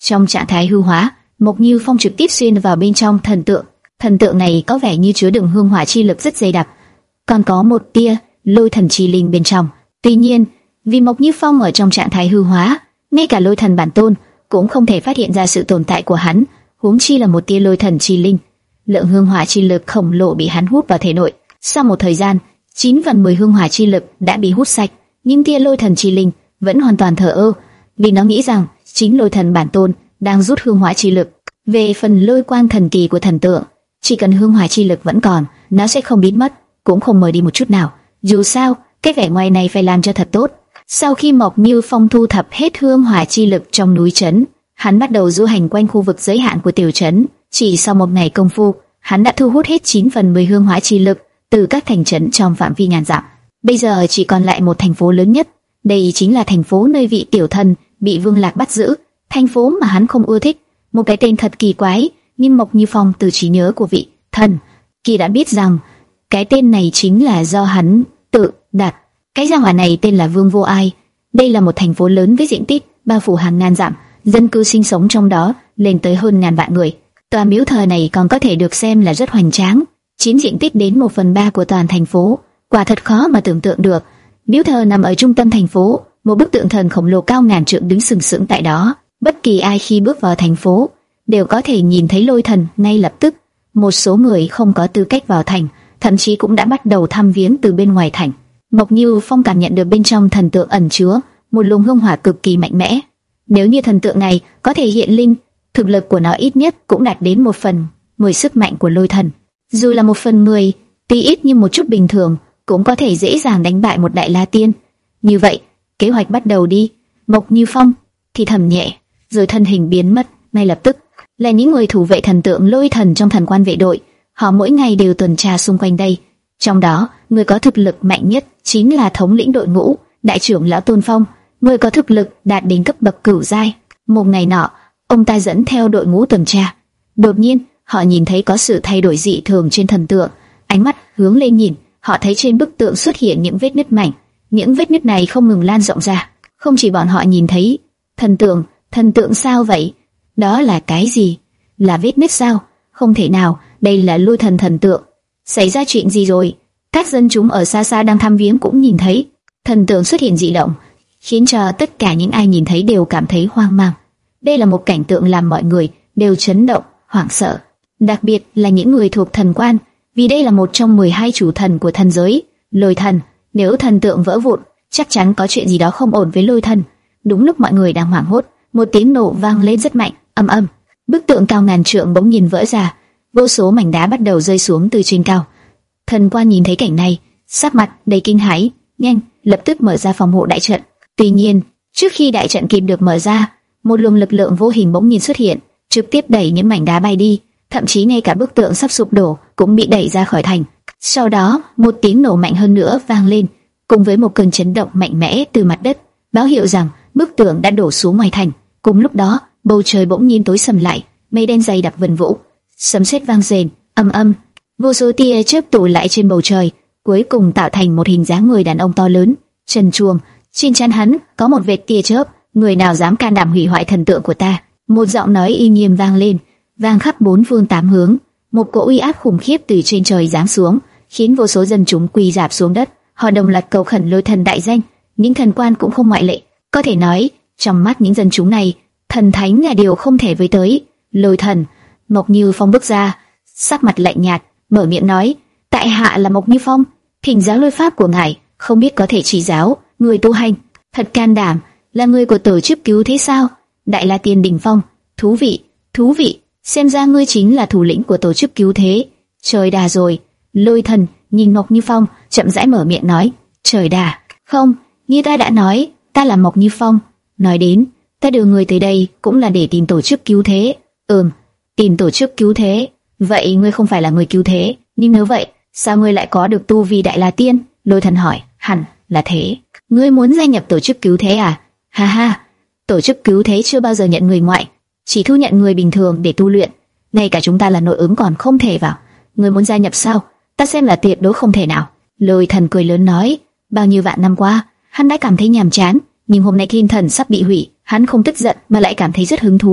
Trong trạng thái hư hóa, Mộc Như Phong trực tiếp xuyên vào bên trong thần tượng. Thần tượng này có vẻ như chứa đựng hương hỏa chi lực rất dày đặc, còn có một tia lôi thần chi linh bên trong. Tuy nhiên, vì Mộc Như Phong ở trong trạng thái hư hóa, ngay cả lôi thần bản tôn cũng không thể phát hiện ra sự tồn tại của hắn, huống chi là một tia lôi thần chi linh. Lượng hương hỏa chi lực khổng lồ bị hắn hút vào thể nội. Sau một thời gian, chín phần mười hương hỏa chi lực đã bị hút sạch, nhưng tia lôi thần chi linh vẫn hoàn toàn thờ ơ, vì nó nghĩ rằng chính lôi thần bản tôn đang rút hương hỏa chi lực. Về phần lôi quang thần kỳ của thần tượng, chỉ cần hương hỏa chi lực vẫn còn, nó sẽ không biến mất, cũng không mờ đi một chút nào. Dù sao, cái vẻ ngoài này phải làm cho thật tốt. Sau khi Mộc Như Phong thu thập hết hương hỏa chi lực trong núi trấn, hắn bắt đầu du hành quanh khu vực giới hạn của tiểu trấn. Chỉ sau một ngày công phu, hắn đã thu hút hết chín phần mười hương hỏa chi lực từ các thành trấn trong phạm vi ngàn dặm. Bây giờ chỉ còn lại một thành phố lớn nhất, đây chính là thành phố nơi vị tiểu thần bị Vương Lạc bắt giữ, thành phố mà hắn không ưa thích, một cái tên thật kỳ quái, nhưng Mộc Như Phong từ trí nhớ của vị thần kia đã biết rằng cái tên này chính là do hắn tự đặt. Cái gia hỏa này tên là Vương Vô Ai. Đây là một thành phố lớn với diện tích bao phủ hàng ngàn dặm, dân cư sinh sống trong đó lên tới hơn ngàn vạn người. Tòa miếu thờ này còn có thể được xem là rất hoành tráng, chiếm diện tích đến một phần ba của toàn thành phố, quả thật khó mà tưởng tượng được. Miếu thờ nằm ở trung tâm thành phố, một bức tượng thần khổng lồ cao ngàn trượng đứng sừng sững tại đó. Bất kỳ ai khi bước vào thành phố đều có thể nhìn thấy lôi thần ngay lập tức. Một số người không có tư cách vào thành, thậm chí cũng đã bắt đầu thăm viếng từ bên ngoài thành. Mộc Như Phong cảm nhận được bên trong thần tượng ẩn chứa một luồng hương hỏa cực kỳ mạnh mẽ. Nếu như thần tượng này có thể hiện linh, thực lực của nó ít nhất cũng đạt đến một phần mười sức mạnh của lôi thần. Dù là một phần mười, tuy ít như một chút bình thường, cũng có thể dễ dàng đánh bại một đại la tiên. Như vậy, kế hoạch bắt đầu đi. Mộc Như Phong thì thầm nhẹ, rồi thân hình biến mất ngay lập tức. Là những người thủ vệ thần tượng lôi thần trong thần quan vệ đội, họ mỗi ngày đều tuần tra xung quanh đây. Trong đó, người có thực lực mạnh nhất chính là thống lĩnh đội ngũ, đại trưởng lão Tôn Phong, người có thực lực đạt đến cấp bậc cửu giai. Một ngày nọ, ông ta dẫn theo đội ngũ tuần tra. Đột nhiên, họ nhìn thấy có sự thay đổi dị thường trên thần tượng. Ánh mắt hướng lên nhìn, họ thấy trên bức tượng xuất hiện những vết nứt mảnh. Những vết nứt này không ngừng lan rộng ra. Không chỉ bọn họ nhìn thấy, thần tượng, thần tượng sao vậy? Đó là cái gì? Là vết nứt sao? Không thể nào, đây là lôi thần thần tượng. Xảy ra chuyện gì rồi? Các dân chúng ở xa xa đang thăm viếng cũng nhìn thấy thần tượng xuất hiện dị động, khiến cho tất cả những ai nhìn thấy đều cảm thấy hoang mang. Đây là một cảnh tượng làm mọi người đều chấn động, hoảng sợ, đặc biệt là những người thuộc thần quan, vì đây là một trong mười hai chủ thần của thần giới, lôi thần. Nếu thần tượng vỡ vụn, chắc chắn có chuyện gì đó không ổn với lôi thần. Đúng lúc mọi người đang hoảng hốt, một tiếng nổ vang lên rất mạnh, ầm ầm. Bức tượng cao ngàn trượng bỗng nhiên vỡ ra, vô số mảnh đá bắt đầu rơi xuống từ trên cao. Thần quan nhìn thấy cảnh này, sắc mặt đầy kinh hãi, nhanh lập tức mở ra phòng hộ đại trận. Tuy nhiên, trước khi đại trận kịp được mở ra, một luồng lực lượng vô hình bỗng nhiên xuất hiện, trực tiếp đẩy những mảnh đá bay đi, thậm chí ngay cả bức tượng sắp sụp đổ cũng bị đẩy ra khỏi thành. Sau đó, một tiếng nổ mạnh hơn nữa vang lên, cùng với một cơn chấn động mạnh mẽ từ mặt đất, báo hiệu rằng bức tượng đã đổ xuống ngoài thành. Cùng lúc đó, bầu trời bỗng nhiên tối sầm lại, mây đen dày đặc vần vũ, sấm sét vang rền, ầm ầm, vô số tia chớp tụ lại trên bầu trời, cuối cùng tạo thành một hình dáng người đàn ông to lớn, trần truồng. Trên trán hắn có một vệt tia chớp. Người nào dám can đảm hủy hoại thần tượng của ta? Một giọng nói uy nghiêm vang lên, vang khắp bốn phương tám hướng. Một cỗ uy áp khủng khiếp từ trên trời giáng xuống, khiến vô số dân chúng quỳ rạp xuống đất. Họ đồng loạt cầu khẩn lôi thần đại danh, những thần quan cũng không ngoại lệ. Có thể nói, trong mắt những dân chúng này, thần thánh là điều không thể với tới. Lôi thần. Mộc Như Phong bước ra, sắc mặt lạnh nhạt, mở miệng nói: tại hạ là Mộc Như Phong, thỉnh giáo lôi pháp của ngài, không biết có thể chỉ giáo người tu hành. Thật can đảm, là người của tổ chức cứu thế sao? Đại La Tiên đỉnh phong. Thú vị, thú vị, xem ra ngươi chính là thủ lĩnh của tổ chức cứu thế. Trời đà rồi. Lôi thần nhìn Mộc Như Phong, chậm rãi mở miệng nói: trời đà? Không, như ta đã nói, ta là Mộc Như Phong. Nói đến, ta đưa người tới đây cũng là để tìm tổ chức cứu thế. Ừm, tìm tổ chức cứu thế. Vậy ngươi không phải là người cứu thế, nhưng nếu vậy, sao ngươi lại có được tu vi Đại La Tiên? Lôi thần hỏi. Hẳn là thế. Ngươi muốn gia nhập tổ chức cứu thế à? Ha ha, tổ chức cứu thế chưa bao giờ nhận người ngoại, chỉ thu nhận người bình thường để tu luyện. Ngay cả chúng ta là nội ứng còn không thể vào. Ngươi muốn gia nhập sao? Ta xem là tuyệt đối không thể nào. Lôi thần cười lớn nói. Bao nhiêu vạn năm qua, hắn đã cảm thấy nhàm chán, nhưng hôm nay thiên thần sắp bị hủy, hắn không tức giận mà lại cảm thấy rất hứng thú.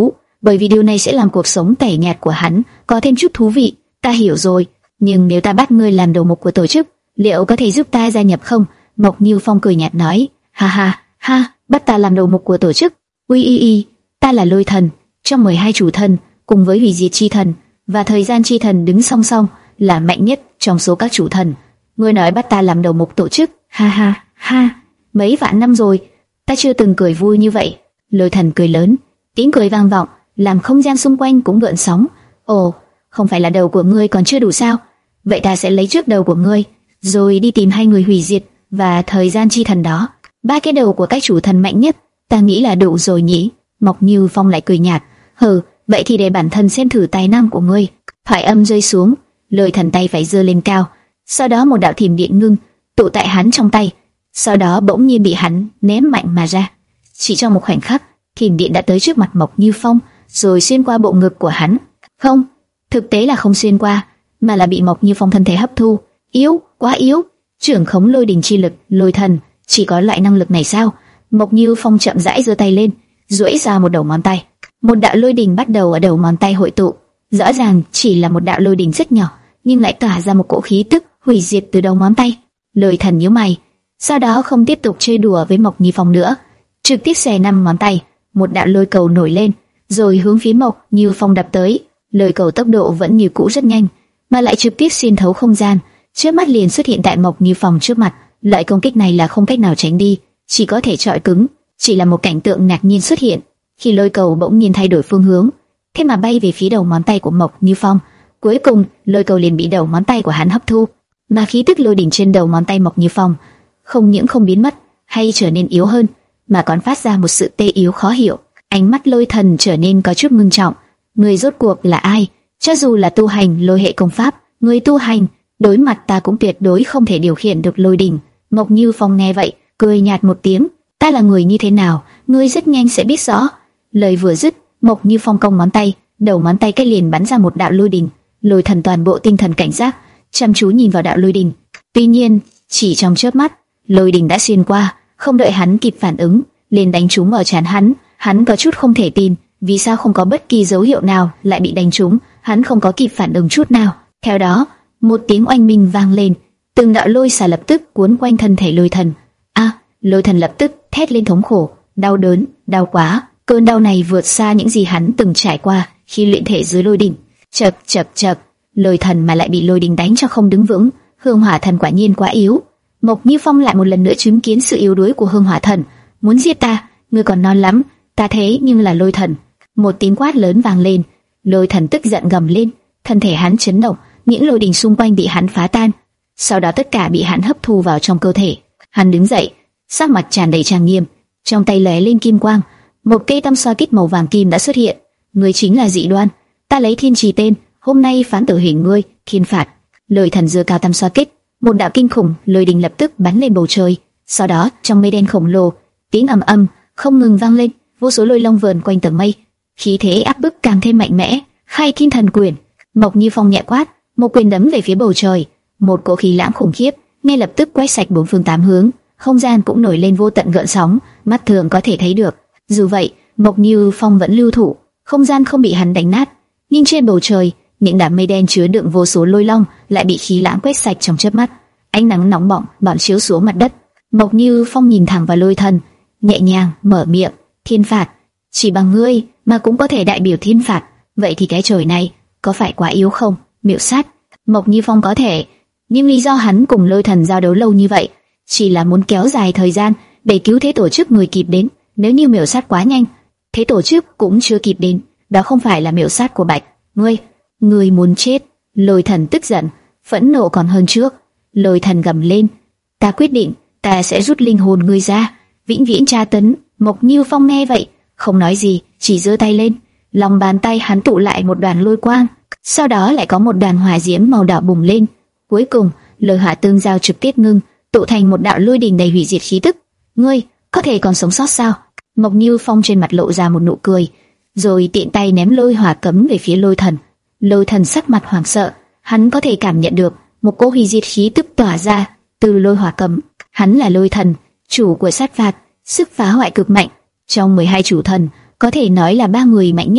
bởi vì điều này sẽ làm cuộc sống tẻ nhạt của hắn có thêm chút thú vị. Ta hiểu rồi, nhưng nếu ta bắt ngươi làm đầu mục của tổ chức, liệu có thể giúp ta gia nhập không? Mộc Như Phong cười nhạt nói. Ha ha ha, bắt ta làm đầu mục của tổ chức? Ui y y, ta là Lôi Thần, trong mười hai chủ thần cùng với hủy diệt chi thần và thời gian chi thần đứng song song, là mạnh nhất trong số các chủ thần. Ngươi nói bắt ta làm đầu mục tổ chức? Ha ha ha, mấy vạn năm rồi, ta chưa từng cười vui như vậy. Lôi Thần cười lớn, tiếng cười vang vọng, làm không gian xung quanh cũng gợn sóng. Ồ, không phải là đầu của ngươi còn chưa đủ sao? Vậy ta sẽ lấy trước đầu của ngươi, rồi đi tìm hai người hủy diệt và thời gian chi thần đó. Ba cái đầu của các chủ thần mạnh nhất, ta nghĩ là đủ rồi nhỉ? Mộc Như Phong lại cười nhạt. Hừ, vậy thì để bản thân xem thử tài năng của ngươi. Thoại âm rơi xuống, Lôi Thần tay phải giơ lên cao, sau đó một đạo thiểm điện ngưng tụ tại hắn trong tay, sau đó bỗng nhiên bị hắn ném mạnh mà ra. Chỉ trong một khoảnh khắc, thiểm điện đã tới trước mặt Mộc Như Phong, rồi xuyên qua bộ ngực của hắn. Không, thực tế là không xuyên qua, mà là bị Mộc Như Phong thân thể hấp thu. Yếu, quá yếu. Trưởng khống lôi đình chi lực, Lôi Thần chỉ có loại năng lực này sao? Mộc Như Phong chậm rãi giơ tay lên, duỗi ra một đầu ngón tay. Một đạo lôi đình bắt đầu ở đầu ngón tay hội tụ. Rõ ràng chỉ là một đạo lôi đình rất nhỏ, nhưng lại tỏa ra một cỗ khí tức hủy diệt từ đầu ngón tay. Lôi Thần nhíu mày, sau đó không tiếp tục chơi đùa với Mộc Như Phong nữa, trực tiếp xòe năm ngón tay, một đạo lôi cầu nổi lên, rồi hướng phía Mộc Như Phong đập tới. Lôi cầu tốc độ vẫn như cũ rất nhanh, mà lại trực tiếp xuyên thấu không gian, trước mắt liền xuất hiện tại Mộc Như Phong trước mặt. Loại công kích này là không cách nào tránh đi, chỉ có thể chọi cứng. Chỉ là một cảnh tượng ngạc nhiên xuất hiện khi lôi cầu bỗng nhiên thay đổi phương hướng, thế mà bay về phía đầu ngón tay của Mộc Như Phong. Cuối cùng, lôi cầu liền bị đầu ngón tay của hắn hấp thu, mà khí tức lôi đỉnh trên đầu ngón tay Mộc Như Phong không những không biến mất hay trở nên yếu hơn, mà còn phát ra một sự tê yếu khó hiểu. Ánh mắt Lôi Thần trở nên có chút ngưng trọng. Người rốt cuộc là ai? Cho dù là tu hành lôi hệ công pháp, người tu hành đối mặt ta cũng tuyệt đối không thể điều khiển được lôi đỉnh. Mộc Như Phong nghe vậy, cười nhạt một tiếng. Ta là người như thế nào, ngươi rất nhanh sẽ biết rõ. Lời vừa dứt, Mộc Như Phong cong ngón tay, đầu ngón tay cách liền bắn ra một đạo lôi đỉnh. Lôi Thần toàn bộ tinh thần cảnh giác, chăm chú nhìn vào đạo lôi đỉnh. Tuy nhiên, chỉ trong chớp mắt, lôi đỉnh đã xuyên qua, không đợi hắn kịp phản ứng, liền đánh trúng ở trán hắn. Hắn có chút không thể tin, vì sao không có bất kỳ dấu hiệu nào lại bị đánh trúng. Hắn không có kịp phản ứng chút nào. Theo đó, một tiếng oanh minh vang lên, từng đạo lôi xà lập tức cuốn quanh thân thể Lôi Thần. A! Lôi Thần lập tức thét lên thống khổ, đau đớn, đau quá. Cơn đau này vượt xa những gì hắn từng trải qua khi luyện thể dưới lôi đỉnh. Chậc chậc chậc, Lôi Thần mà lại bị lôi đỉnh đánh cho không đứng vững. Hương Hỏa Thần quả nhiên quá yếu. Mộc Như Phong lại một lần nữa chứng kiến sự yếu đuối của Hương Hỏa Thần. Muốn giết ta, ngươi còn non lắm. Ta thế nhưng là Lôi Thần. Một tiếng quát lớn vang lên. Lôi Thần tức giận gầm lên, thân thể hắn chấn động, những lôi đỉnh xung quanh bị hắn phá tan, sau đó tất cả bị hắn hấp thu vào trong cơ thể. Hắn đứng dậy, sắc mặt tràn đầy trang nghiêm, trong tay lóe lên kim quang, một cây tam xoa kích màu vàng kim đã xuất hiện. Ngươi chính là Dị Đoan, ta lấy thiên trì tên, hôm nay phán tử hình ngươi, thiên phạt. Lôi Thần giơ cao tam xoa kích, một đạo kinh khủng lôi đình lập tức bắn lên bầu trời. Sau đó trong mây đen khổng lồ, tiếng ầm ầm không ngừng vang lên, vô số lôi long vờn quanh tầng mây, khí thế áp bức càng thêm mạnh mẽ. Khai Thiên Thần Quyền. Mộc Như Phong nhẹ quát, một quyền đấm về phía bầu trời, một cỗ khí lãng khủng khiếp ngay lập tức quét sạch bốn phương tám hướng, không gian cũng nổi lên vô tận gợn sóng, mắt thường có thể thấy được. Dù vậy, Mộc Như Phong vẫn lưu thủ, không gian không bị hắn đánh nát, nhưng trên bầu trời, những đám mây đen chứa đựng vô số lôi long lại bị khí lãng quét sạch trong chớp mắt. Ánh nắng nóng bỏng bạo chiếu xuống mặt đất. Mộc Như Phong nhìn thẳng vào Lôi Thần, nhẹ nhàng mở miệng, thiên phạt, chỉ bằng ngươi mà cũng có thể đại biểu thiên phạt, vậy thì cái trời này có phải quá yếu không? Miểu sát. Mộc Như Phong có thể, nhưng lý do hắn cùng Lôi Thần giao đấu lâu như vậy chỉ là muốn kéo dài thời gian để cứu thế tổ chức người kịp đến. Nếu như miểu sát quá nhanh, thế tổ chức cũng chưa kịp đến, đó không phải là miểu sát của Bạch. Ngươi, ngươi muốn chết. Lôi Thần tức giận, phẫn nộ còn hơn trước. Lôi Thần gầm lên, ta quyết định, ta sẽ rút linh hồn ngươi ra, vĩnh viễn tra tấn. Mộc Như Phong nghe vậy, không nói gì, chỉ giơ tay lên, lòng bàn tay hắn tụ lại một đoàn lôi quang, sau đó lại có một đoàn hỏa diễm màu đỏ bùng lên. Cuối cùng, lôi hỏa tương giao trực tiếp ngưng, tụ thành một đạo lôi đình đầy hủy diệt khí tức. Ngươi có thể còn sống sót sao? Mộc Như Phong trên mặt lộ ra một nụ cười, rồi tiện tay ném lôi hỏa cấm về phía Lôi Thần. Lôi Thần sắc mặt hoảng sợ, hắn có thể cảm nhận được một cỗ hủy diệt khí tức tỏa ra từ lôi hỏa cấm. Hắn là Lôi Thần, chủ của sát phạt, sức phá hoại cực mạnh. Trong mười hai chủ thần, có thể nói là ba người mạnh nhất.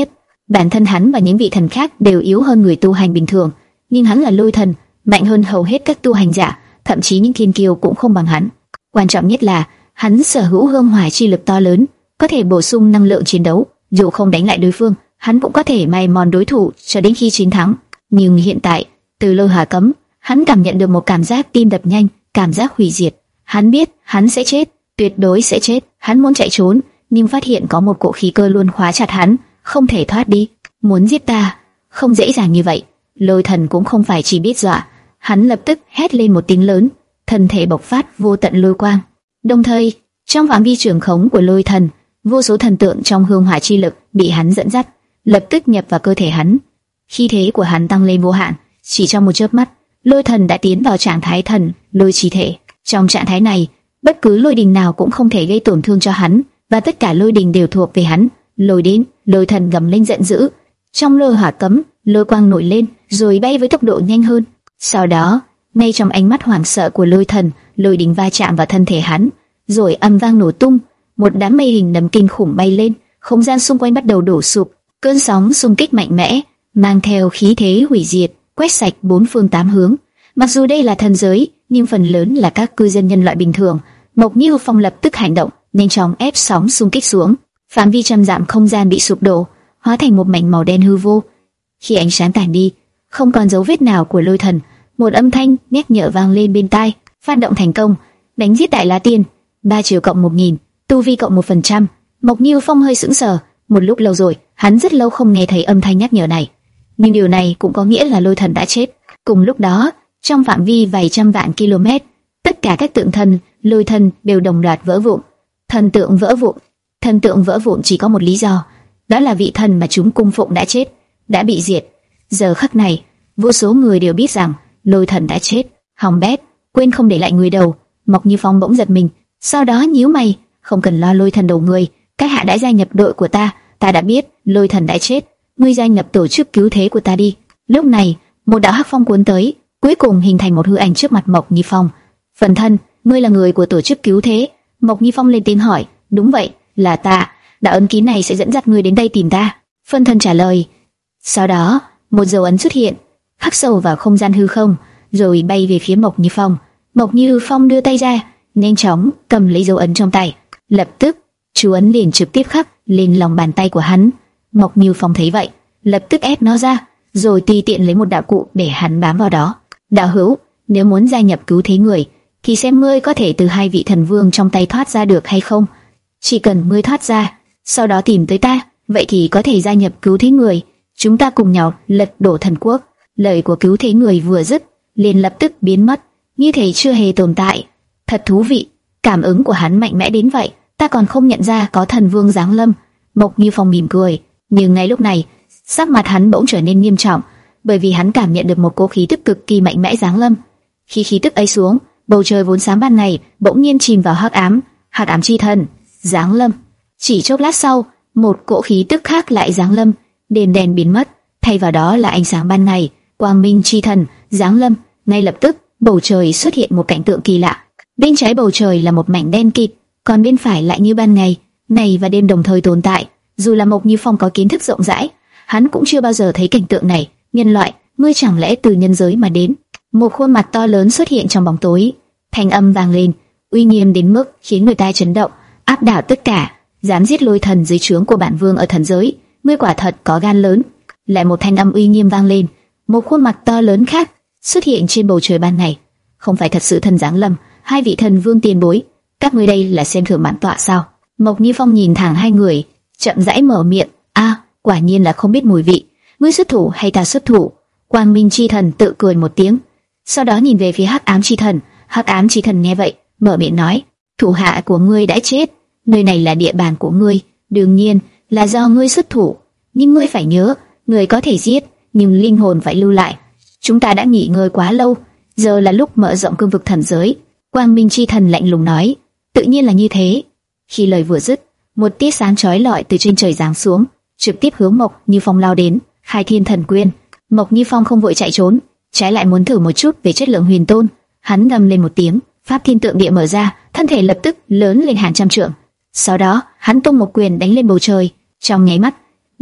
Bản thân hắn và những vị thần khác đều yếu hơn người tu hành bình thường, nhưng hắn là lôi thần, mạnh hơn hầu hết các tu hành giả, thậm chí những thiên kiêu cũng không bằng hắn. Quan trọng nhất là hắn sở hữu hương hỏa chi lực to lớn, có thể bổ sung năng lượng chiến đấu. Dù không đánh lại đối phương, hắn cũng có thể mài mòn đối thủ cho đến khi chiến thắng. Nhưng hiện tại, từ lôi hỏa cấm, hắn cảm nhận được một cảm giác tim đập nhanh, cảm giác hủy diệt. Hắn biết hắn sẽ chết, tuyệt đối sẽ chết. Hắn muốn chạy trốn, nhưng phát hiện có một cỗ khí cơ luôn khóa chặt hắn, không thể thoát đi. Muốn giết ta, không dễ dàng như vậy. Lôi thần cũng không phải chỉ biết dọa, hắn lập tức hét lên một tiếng lớn, thân thể bộc phát vô tận lôi quang. Đồng thời, trong phạm vi trường khống của lôi thần, vô số thần tượng trong hương hỏa chi lực bị hắn dẫn dắt, lập tức nhập vào cơ thể hắn. Khí thế của hắn tăng lên vô hạn, chỉ trong một chớp mắt, lôi thần đã tiến vào trạng thái thần lôi chi thể. Trong trạng thái này, bất cứ lôi đình nào cũng không thể gây tổn thương cho hắn, và tất cả lôi đình đều thuộc về hắn. Lôi đến, lôi thần gầm lên giận dữ. Trong lôi hỏa cấm, lôi quang nổi lên, rồi bay với tốc độ nhanh hơn. Sau đó, ngay trong ánh mắt hoảng sợ của lôi thần, lôi đình va chạm vào thân thể hắn, rồi âm vang nổ tung. Một đám mây hình nấm kinh khủng bay lên, không gian xung quanh bắt đầu đổ sụp. Cơn sóng xung kích mạnh mẽ, mang theo khí thế hủy diệt, quét sạch bốn phương tám hướng. Mặc dù đây là thần giới, nhưng phần lớn là các cư dân nhân loại bình thường. Mộc Như Phong lập tức hành động, nhanh chóng ép sóng xung kích xuống. Phạm vi trăm dặm không gian bị sụp đổ, hóa thành một mảnh màu đen hư vô. Khi ánh sáng tàn đi, không còn dấu vết nào của lôi thần. Một âm thanh nhắc nhở vang lên bên tai: phát động thành công, đánh giết Đại La Tiên, ba chiều cộng một nghìn, tu vi cộng một phần trăm. Mộc Như Phong hơi sững sờ, một lúc lâu rồi, hắn rất lâu không nghe thấy âm thanh nhắc nhở này. Nhưng điều này cũng có nghĩa là lôi thần đã chết. Cùng lúc đó, trong phạm vi vài trăm vạn km, tất cả các tượng thần, lôi thần đều đồng loạt vỡ vụn. Thần tượng vỡ vụn, thần tượng vỡ vụn chỉ có một lý do, đó là vị thần mà chúng cung phụng đã chết, đã bị diệt. Giờ khắc này, vô số người đều biết rằng lôi thần đã chết. Hỏng bét, quên không để lại người đầu. Mộc Như Phong bỗng giật mình, sau đó nhíu mày, không cần lo lôi thần đầu người, các hạ đã gia nhập đội của ta, ta đã biết lôi thần đã chết, ngươi gia nhập tổ chức cứu thế của ta đi. Lúc này, một đạo hắc phong cuốn tới, cuối cùng hình thành một hư ảnh trước mặt Mộc Như Phong. Phần thân, ngươi là người của tổ chức cứu thế? Mộc Như Phong lên tiếng hỏi. Đúng vậy, là ta. Đạo ấn ký này sẽ dẫn dắt ngươi đến đây tìm ta. Phân thân trả lời. Sau đó, một dấu ấn xuất hiện, khắc sâu vào không gian hư không, rồi bay về phía Mộc Như Phong. Mộc Như Phong đưa tay ra, nhanh chóng cầm lấy dấu ấn trong tay. Lập tức, chú ấn liền trực tiếp khắc lên lòng bàn tay của hắn. Mộc Như Phong thấy vậy, lập tức ép nó ra, rồi tùy tiện lấy một đạo cụ để hắn bám vào đó. Đạo hữu, nếu muốn gia nhập cứu thế người, thì xem ngươi có thể từ hai vị thần vương trong tay thoát ra được hay không. Chỉ cần ngươi thoát ra, sau đó tìm tới ta, vậy thì có thể gia nhập cứu thế người. Chúng ta cùng nhau lật đổ thần quốc. Lời của cứu thế người vừa dứt, liền lập tức biến mất, như thể chưa hề tồn tại. Thật thú vị, cảm ứng của hắn mạnh mẽ đến vậy, ta còn không nhận ra có thần vương giáng lâm. Mộc Như Phong mỉm cười, nhưng ngay lúc này, sắc mặt hắn bỗng trở nên nghiêm trọng, bởi vì hắn cảm nhận được một cỗ khí tức cực kỳ mạnh mẽ giáng lâm. Khi khí tức ấy xuống, bầu trời vốn sáng ban ngày bỗng nhiên chìm vào hắc ám. Hắc ám chi thần giáng lâm. Chỉ chốc lát sau, một cỗ khí tức khác lại giáng lâm, đèn đèn biến mất, thay vào đó là ánh sáng ban ngày. Quang minh chi thần giáng lâm. Ngay lập tức, bầu trời xuất hiện một cảnh tượng kỳ lạ. Bên trái bầu trời là một mảnh đen kịt, còn bên phải lại như ban ngày, ngày và đêm đồng thời tồn tại. Dù là Mộc Như Phong có kiến thức rộng rãi, hắn cũng chưa bao giờ thấy cảnh tượng này. Nhân loại, ngươi chẳng lẽ từ nhân giới mà đến? Một khuôn mặt to lớn xuất hiện trong bóng tối, thanh âm vang lên, uy nghiêm đến mức khiến người ta chấn động, áp đảo tất cả. Dám giết lôi thần dưới trướng của bản vương ở thần giới, ngươi quả thật có gan lớn. Lại một thanh âm uy nghiêm vang lên, một khuôn mặt to lớn khác xuất hiện trên bầu trời ban ngày. Không phải thật sự thần giáng lâm, hai vị thần vương tiền bối, các ngươi đây là xem thường bản tọa sao? Mộc Như Phong nhìn thẳng hai người, chậm rãi mở miệng. A, quả nhiên là không biết mùi vị. Ngươi xuất thủ hay ta xuất thủ? Quang Minh chi thần tự cười một tiếng, sau đó nhìn về phía Hắc Ám chi thần. Hắc Ám chi thần nghe vậy, mở miệng nói: thủ hạ của ngươi đã chết, nơi này là địa bàn của ngươi, đương nhiên là do ngươi xuất thủ. Nhưng ngươi phải nhớ, ngươi có thể giết, nhưng linh hồn phải lưu lại. Chúng ta đã nghỉ ngơi quá lâu, giờ là lúc mở rộng cương vực thần giới. Quang Minh chi thần lạnh lùng nói. Tự nhiên là như thế. Khi lời vừa dứt, một tia sáng chói lọi từ trên trời giáng xuống, trực tiếp hướng Mộc Như Phong lao đến. Khai Thiên Thần Quyền. Mộc Như Phong không vội chạy trốn, trái lại muốn thử một chút về chất lượng huyền tôn. Hắn gầm lên một tiếng, pháp thiên tượng địa mở ra, thân thể lập tức lớn lên hàng trăm trượng. Sau đó, hắn tung một quyền đánh lên bầu trời. Trong nháy mắt,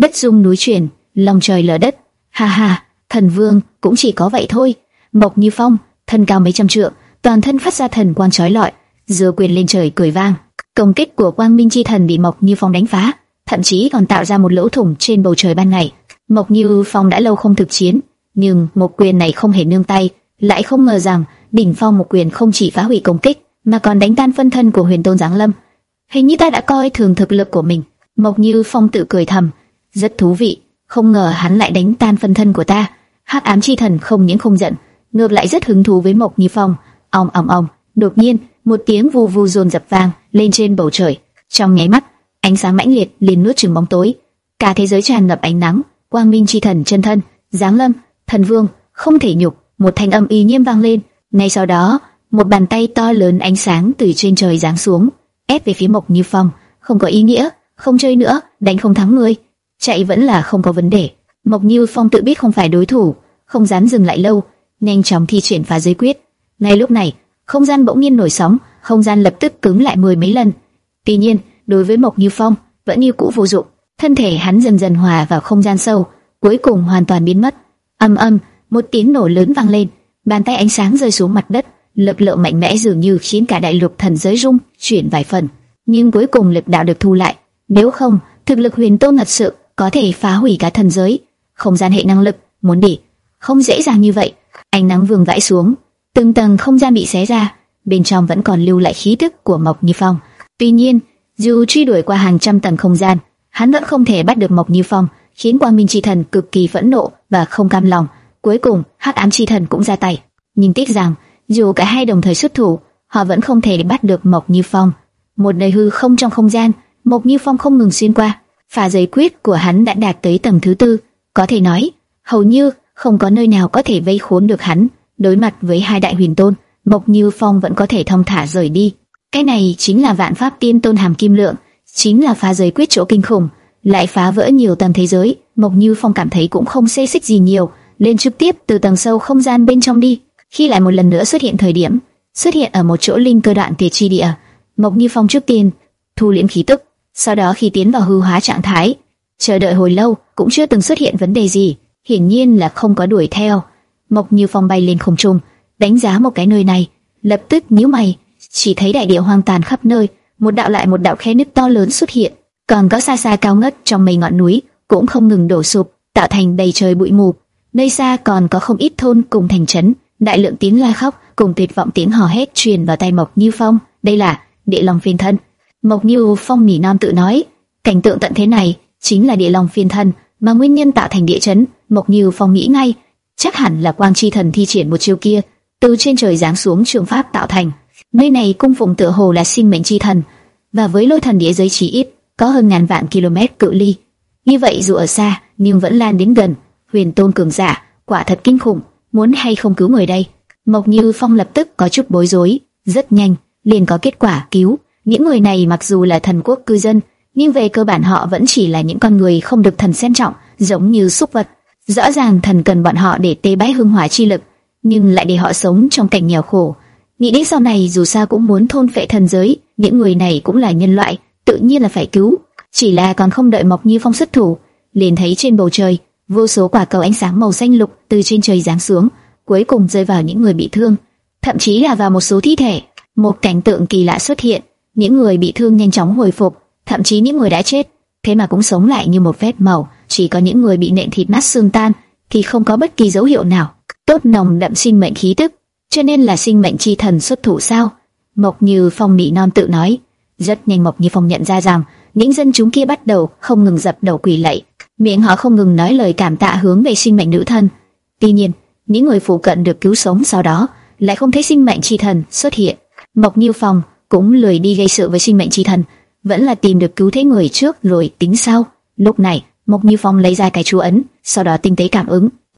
đất rung núi chuyển, lòng trời lở đất. Ha ha, thần vương cũng chỉ có vậy thôi. Mộc Như Phong, thân cao mấy trăm trượng, toàn thân phát ra thần quang chói lọi, giơ quyền lên trời cười vang. Công kích của Quang Minh Chi Thần bị Mộc Như Phong đánh phá, thậm chí còn tạo ra một lỗ thủng trên bầu trời ban ngày. Mộc Như Phong đã lâu không thực chiến, nhưng một quyền này không hề nương tay, lại không ngờ rằng đỉnh phong một quyền không chỉ phá hủy công kích, mà còn đánh tan phân thân của Huyền Tôn giáng lâm. Hình như ta đã coi thường thực lực của mình. Mộc Như Phong tự cười thầm, rất thú vị, không ngờ hắn lại đánh tan phân thân của ta. Hắc Ám Chi Thần không những không giận, ngược lại rất hứng thú với Mộc Như Phong. Ong ong ong, đột nhiên một tiếng vù vù dồn dập vang lên trên bầu trời. Trong nháy mắt, ánh sáng mãnh liệt liền nuốt chửng bóng tối, cả thế giới tràn ngập ánh nắng. Quang Minh Chi Thần chân thân giáng lâm, thần vương không thể nhục. Một thanh âm uy nghiêm vang lên. Ngay sau đó, một bàn tay to lớn ánh sáng từ trên trời giáng xuống, ép về phía Mộc Như Phong. Không có ý nghĩa, không chơi nữa, đánh không thắng ngươi, chạy vẫn là không có vấn đề. Mộc Như Phong tự biết không phải đối thủ, không dám dừng lại lâu, nhanh chóng thi triển phá giới quyết. Ngay lúc này, không gian bỗng nhiên nổi sóng, không gian lập tức cứng lại mười mấy lần. Tuy nhiên, đối với Mộc Như Phong vẫn như cũ vô dụng, thân thể hắn dần dần hòa vào không gian sâu, cuối cùng hoàn toàn biến mất. Âm âm, một tiếng nổ lớn vang lên, bàn tay ánh sáng rơi xuống mặt đất, lực lượng mạnh mẽ dường như khiến cả đại lục thần giới rung chuyển vài phần, nhưng cuối cùng lực đạo được thu lại. Nếu không, thực lực Huyền Tôn thật sự có thể phá hủy cả thần giới. Không gian hệ năng lực muốn đi không dễ dàng như vậy. Ánh nắng vương vãi xuống, từng tầng không gian bị xé ra, bên trong vẫn còn lưu lại khí tức của Mộc Như Phong. Tuy nhiên, dù truy đuổi qua hàng trăm tầng không gian, hắn vẫn không thể bắt được Mộc Như Phong, khiến Quang Minh Chi Thần cực kỳ phẫn nộ và không cam lòng. Cuối cùng, Hắc Ám Chi Thần cũng ra tay, nhưng tiếc rằng dù cả hai đồng thời xuất thủ, họ vẫn không thể bắt được Mộc Như Phong. Một nơi hư không trong không gian, Mộc Như Phong không ngừng xuyên qua. Phá giới quyết của hắn đã đạt tới tầng thứ tư, có thể nói hầu như không có nơi nào có thể vây khốn được hắn. Đối mặt với hai đại huyền tôn, Mộc Như Phong vẫn có thể thong thả rời đi. Cái này chính là Vạn Pháp Tiên Tôn Hàm Kim Lượng, chính là phá giới quyết chỗ kinh khủng, lại phá vỡ nhiều tầng thế giới. Mộc Như Phong cảm thấy cũng không xê xích gì nhiều, lên trực tiếp từ tầng sâu không gian bên trong đi. Khi lại một lần nữa xuất hiện thời điểm, xuất hiện ở một chỗ linh cơ đoạn tuyệt chi địa, Mộc Như Phong trước tiên thu liễm khí tức, sau đó khi tiến vào hư hóa trạng thái, chờ đợi hồi lâu cũng chưa từng xuất hiện vấn đề gì, hiển nhiên là không có đuổi theo. Mộc Như Phong bay lên không trung, đánh giá một cái nơi này, lập tức nhíu mày, chỉ thấy đại địa hoang tàn khắp nơi, một đạo lại một đạo khe nứt to lớn xuất hiện, còn có xa xa cao ngất trong mấy ngọn núi cũng không ngừng đổ sụp, tạo thành đầy trời bụi mù. Nơi xa còn có không ít thôn cùng thành trấn, đại lượng tiếng la khóc cùng tuyệt vọng tiếng hò hét truyền vào tai Mộc Như Phong. Đây là Địa Long Phiên Thân. Mộc Như Phong nỉ non tự nói, cảnh tượng tận thế này chính là Địa Long Phiên Thân mà nguyên nhân tạo thành địa chấn. Mộc Như Phong nghĩ ngay, chắc hẳn là Quang Chi Thần thi triển một chiêu kia, từ trên trời giáng xuống trường pháp tạo thành. Nơi này cung phụng tựa hồ là sinh mệnh chi thần, và với lôi thần địa giới chí ít có hơn ngàn vạn km cự ly. Như vậy dù ở xa nhưng vẫn lan đến gần. Huyền Tôn cường giả quả thật kinh khủng, muốn hay không cứu người đây? Mộc Như Phong lập tức có chút bối rối. Rất nhanh liền có kết quả cứu. Những người này mặc dù là thần quốc cư dân, nhưng về cơ bản họ vẫn chỉ là những con người không được thần xem trọng, giống như súc vật. Rõ ràng thần cần bọn họ để tế bái hương hỏa chi lực, nhưng lại để họ sống trong cảnh nghèo khổ. Nghĩ đến sau này dù sao cũng muốn thôn phệ thần giới, những người này cũng là nhân loại, tự nhiên là phải cứu. Chỉ là còn không đợi Mộc Như Phong xuất thủ, liền thấy trên bầu trời vô số quả cầu ánh sáng màu xanh lục từ trên trời giáng xuống, cuối cùng rơi vào những người bị thương, thậm chí là vào một số thi thể. Một cảnh tượng kỳ lạ xuất hiện, những người bị thương nhanh chóng hồi phục, thậm chí những người đã chết thế mà cũng sống lại như một vết màu. Chỉ có những người bị nện thịt nát xương tan thì không có bất kỳ dấu hiệu nào tốt nồng đậm sinh mệnh khí tức, cho nên là sinh mệnh chi thần xuất thủ sao? Mộc Như Phong nỉ non tự nói. Rất nhanh Mộc Như Phong nhận ra rằng những dân chúng kia bắt đầu không ngừng dập đầu quỳ lạy, miệng họ không ngừng nói lời cảm tạ hướng về sinh mệnh nữ thần. Tuy nhiên, những người phụ cận được cứu sống sau đó lại không thấy sinh mệnh chi thần xuất hiện. Mộc Như Phong cũng lười đi gây sự với sinh mệnh chi thần, vẫn là tìm được cứu thế người trước rồi tính sau. Lúc này, Mộc Như Phong lấy ra cái chú ấn, sau đó tinh tế cảm ứng,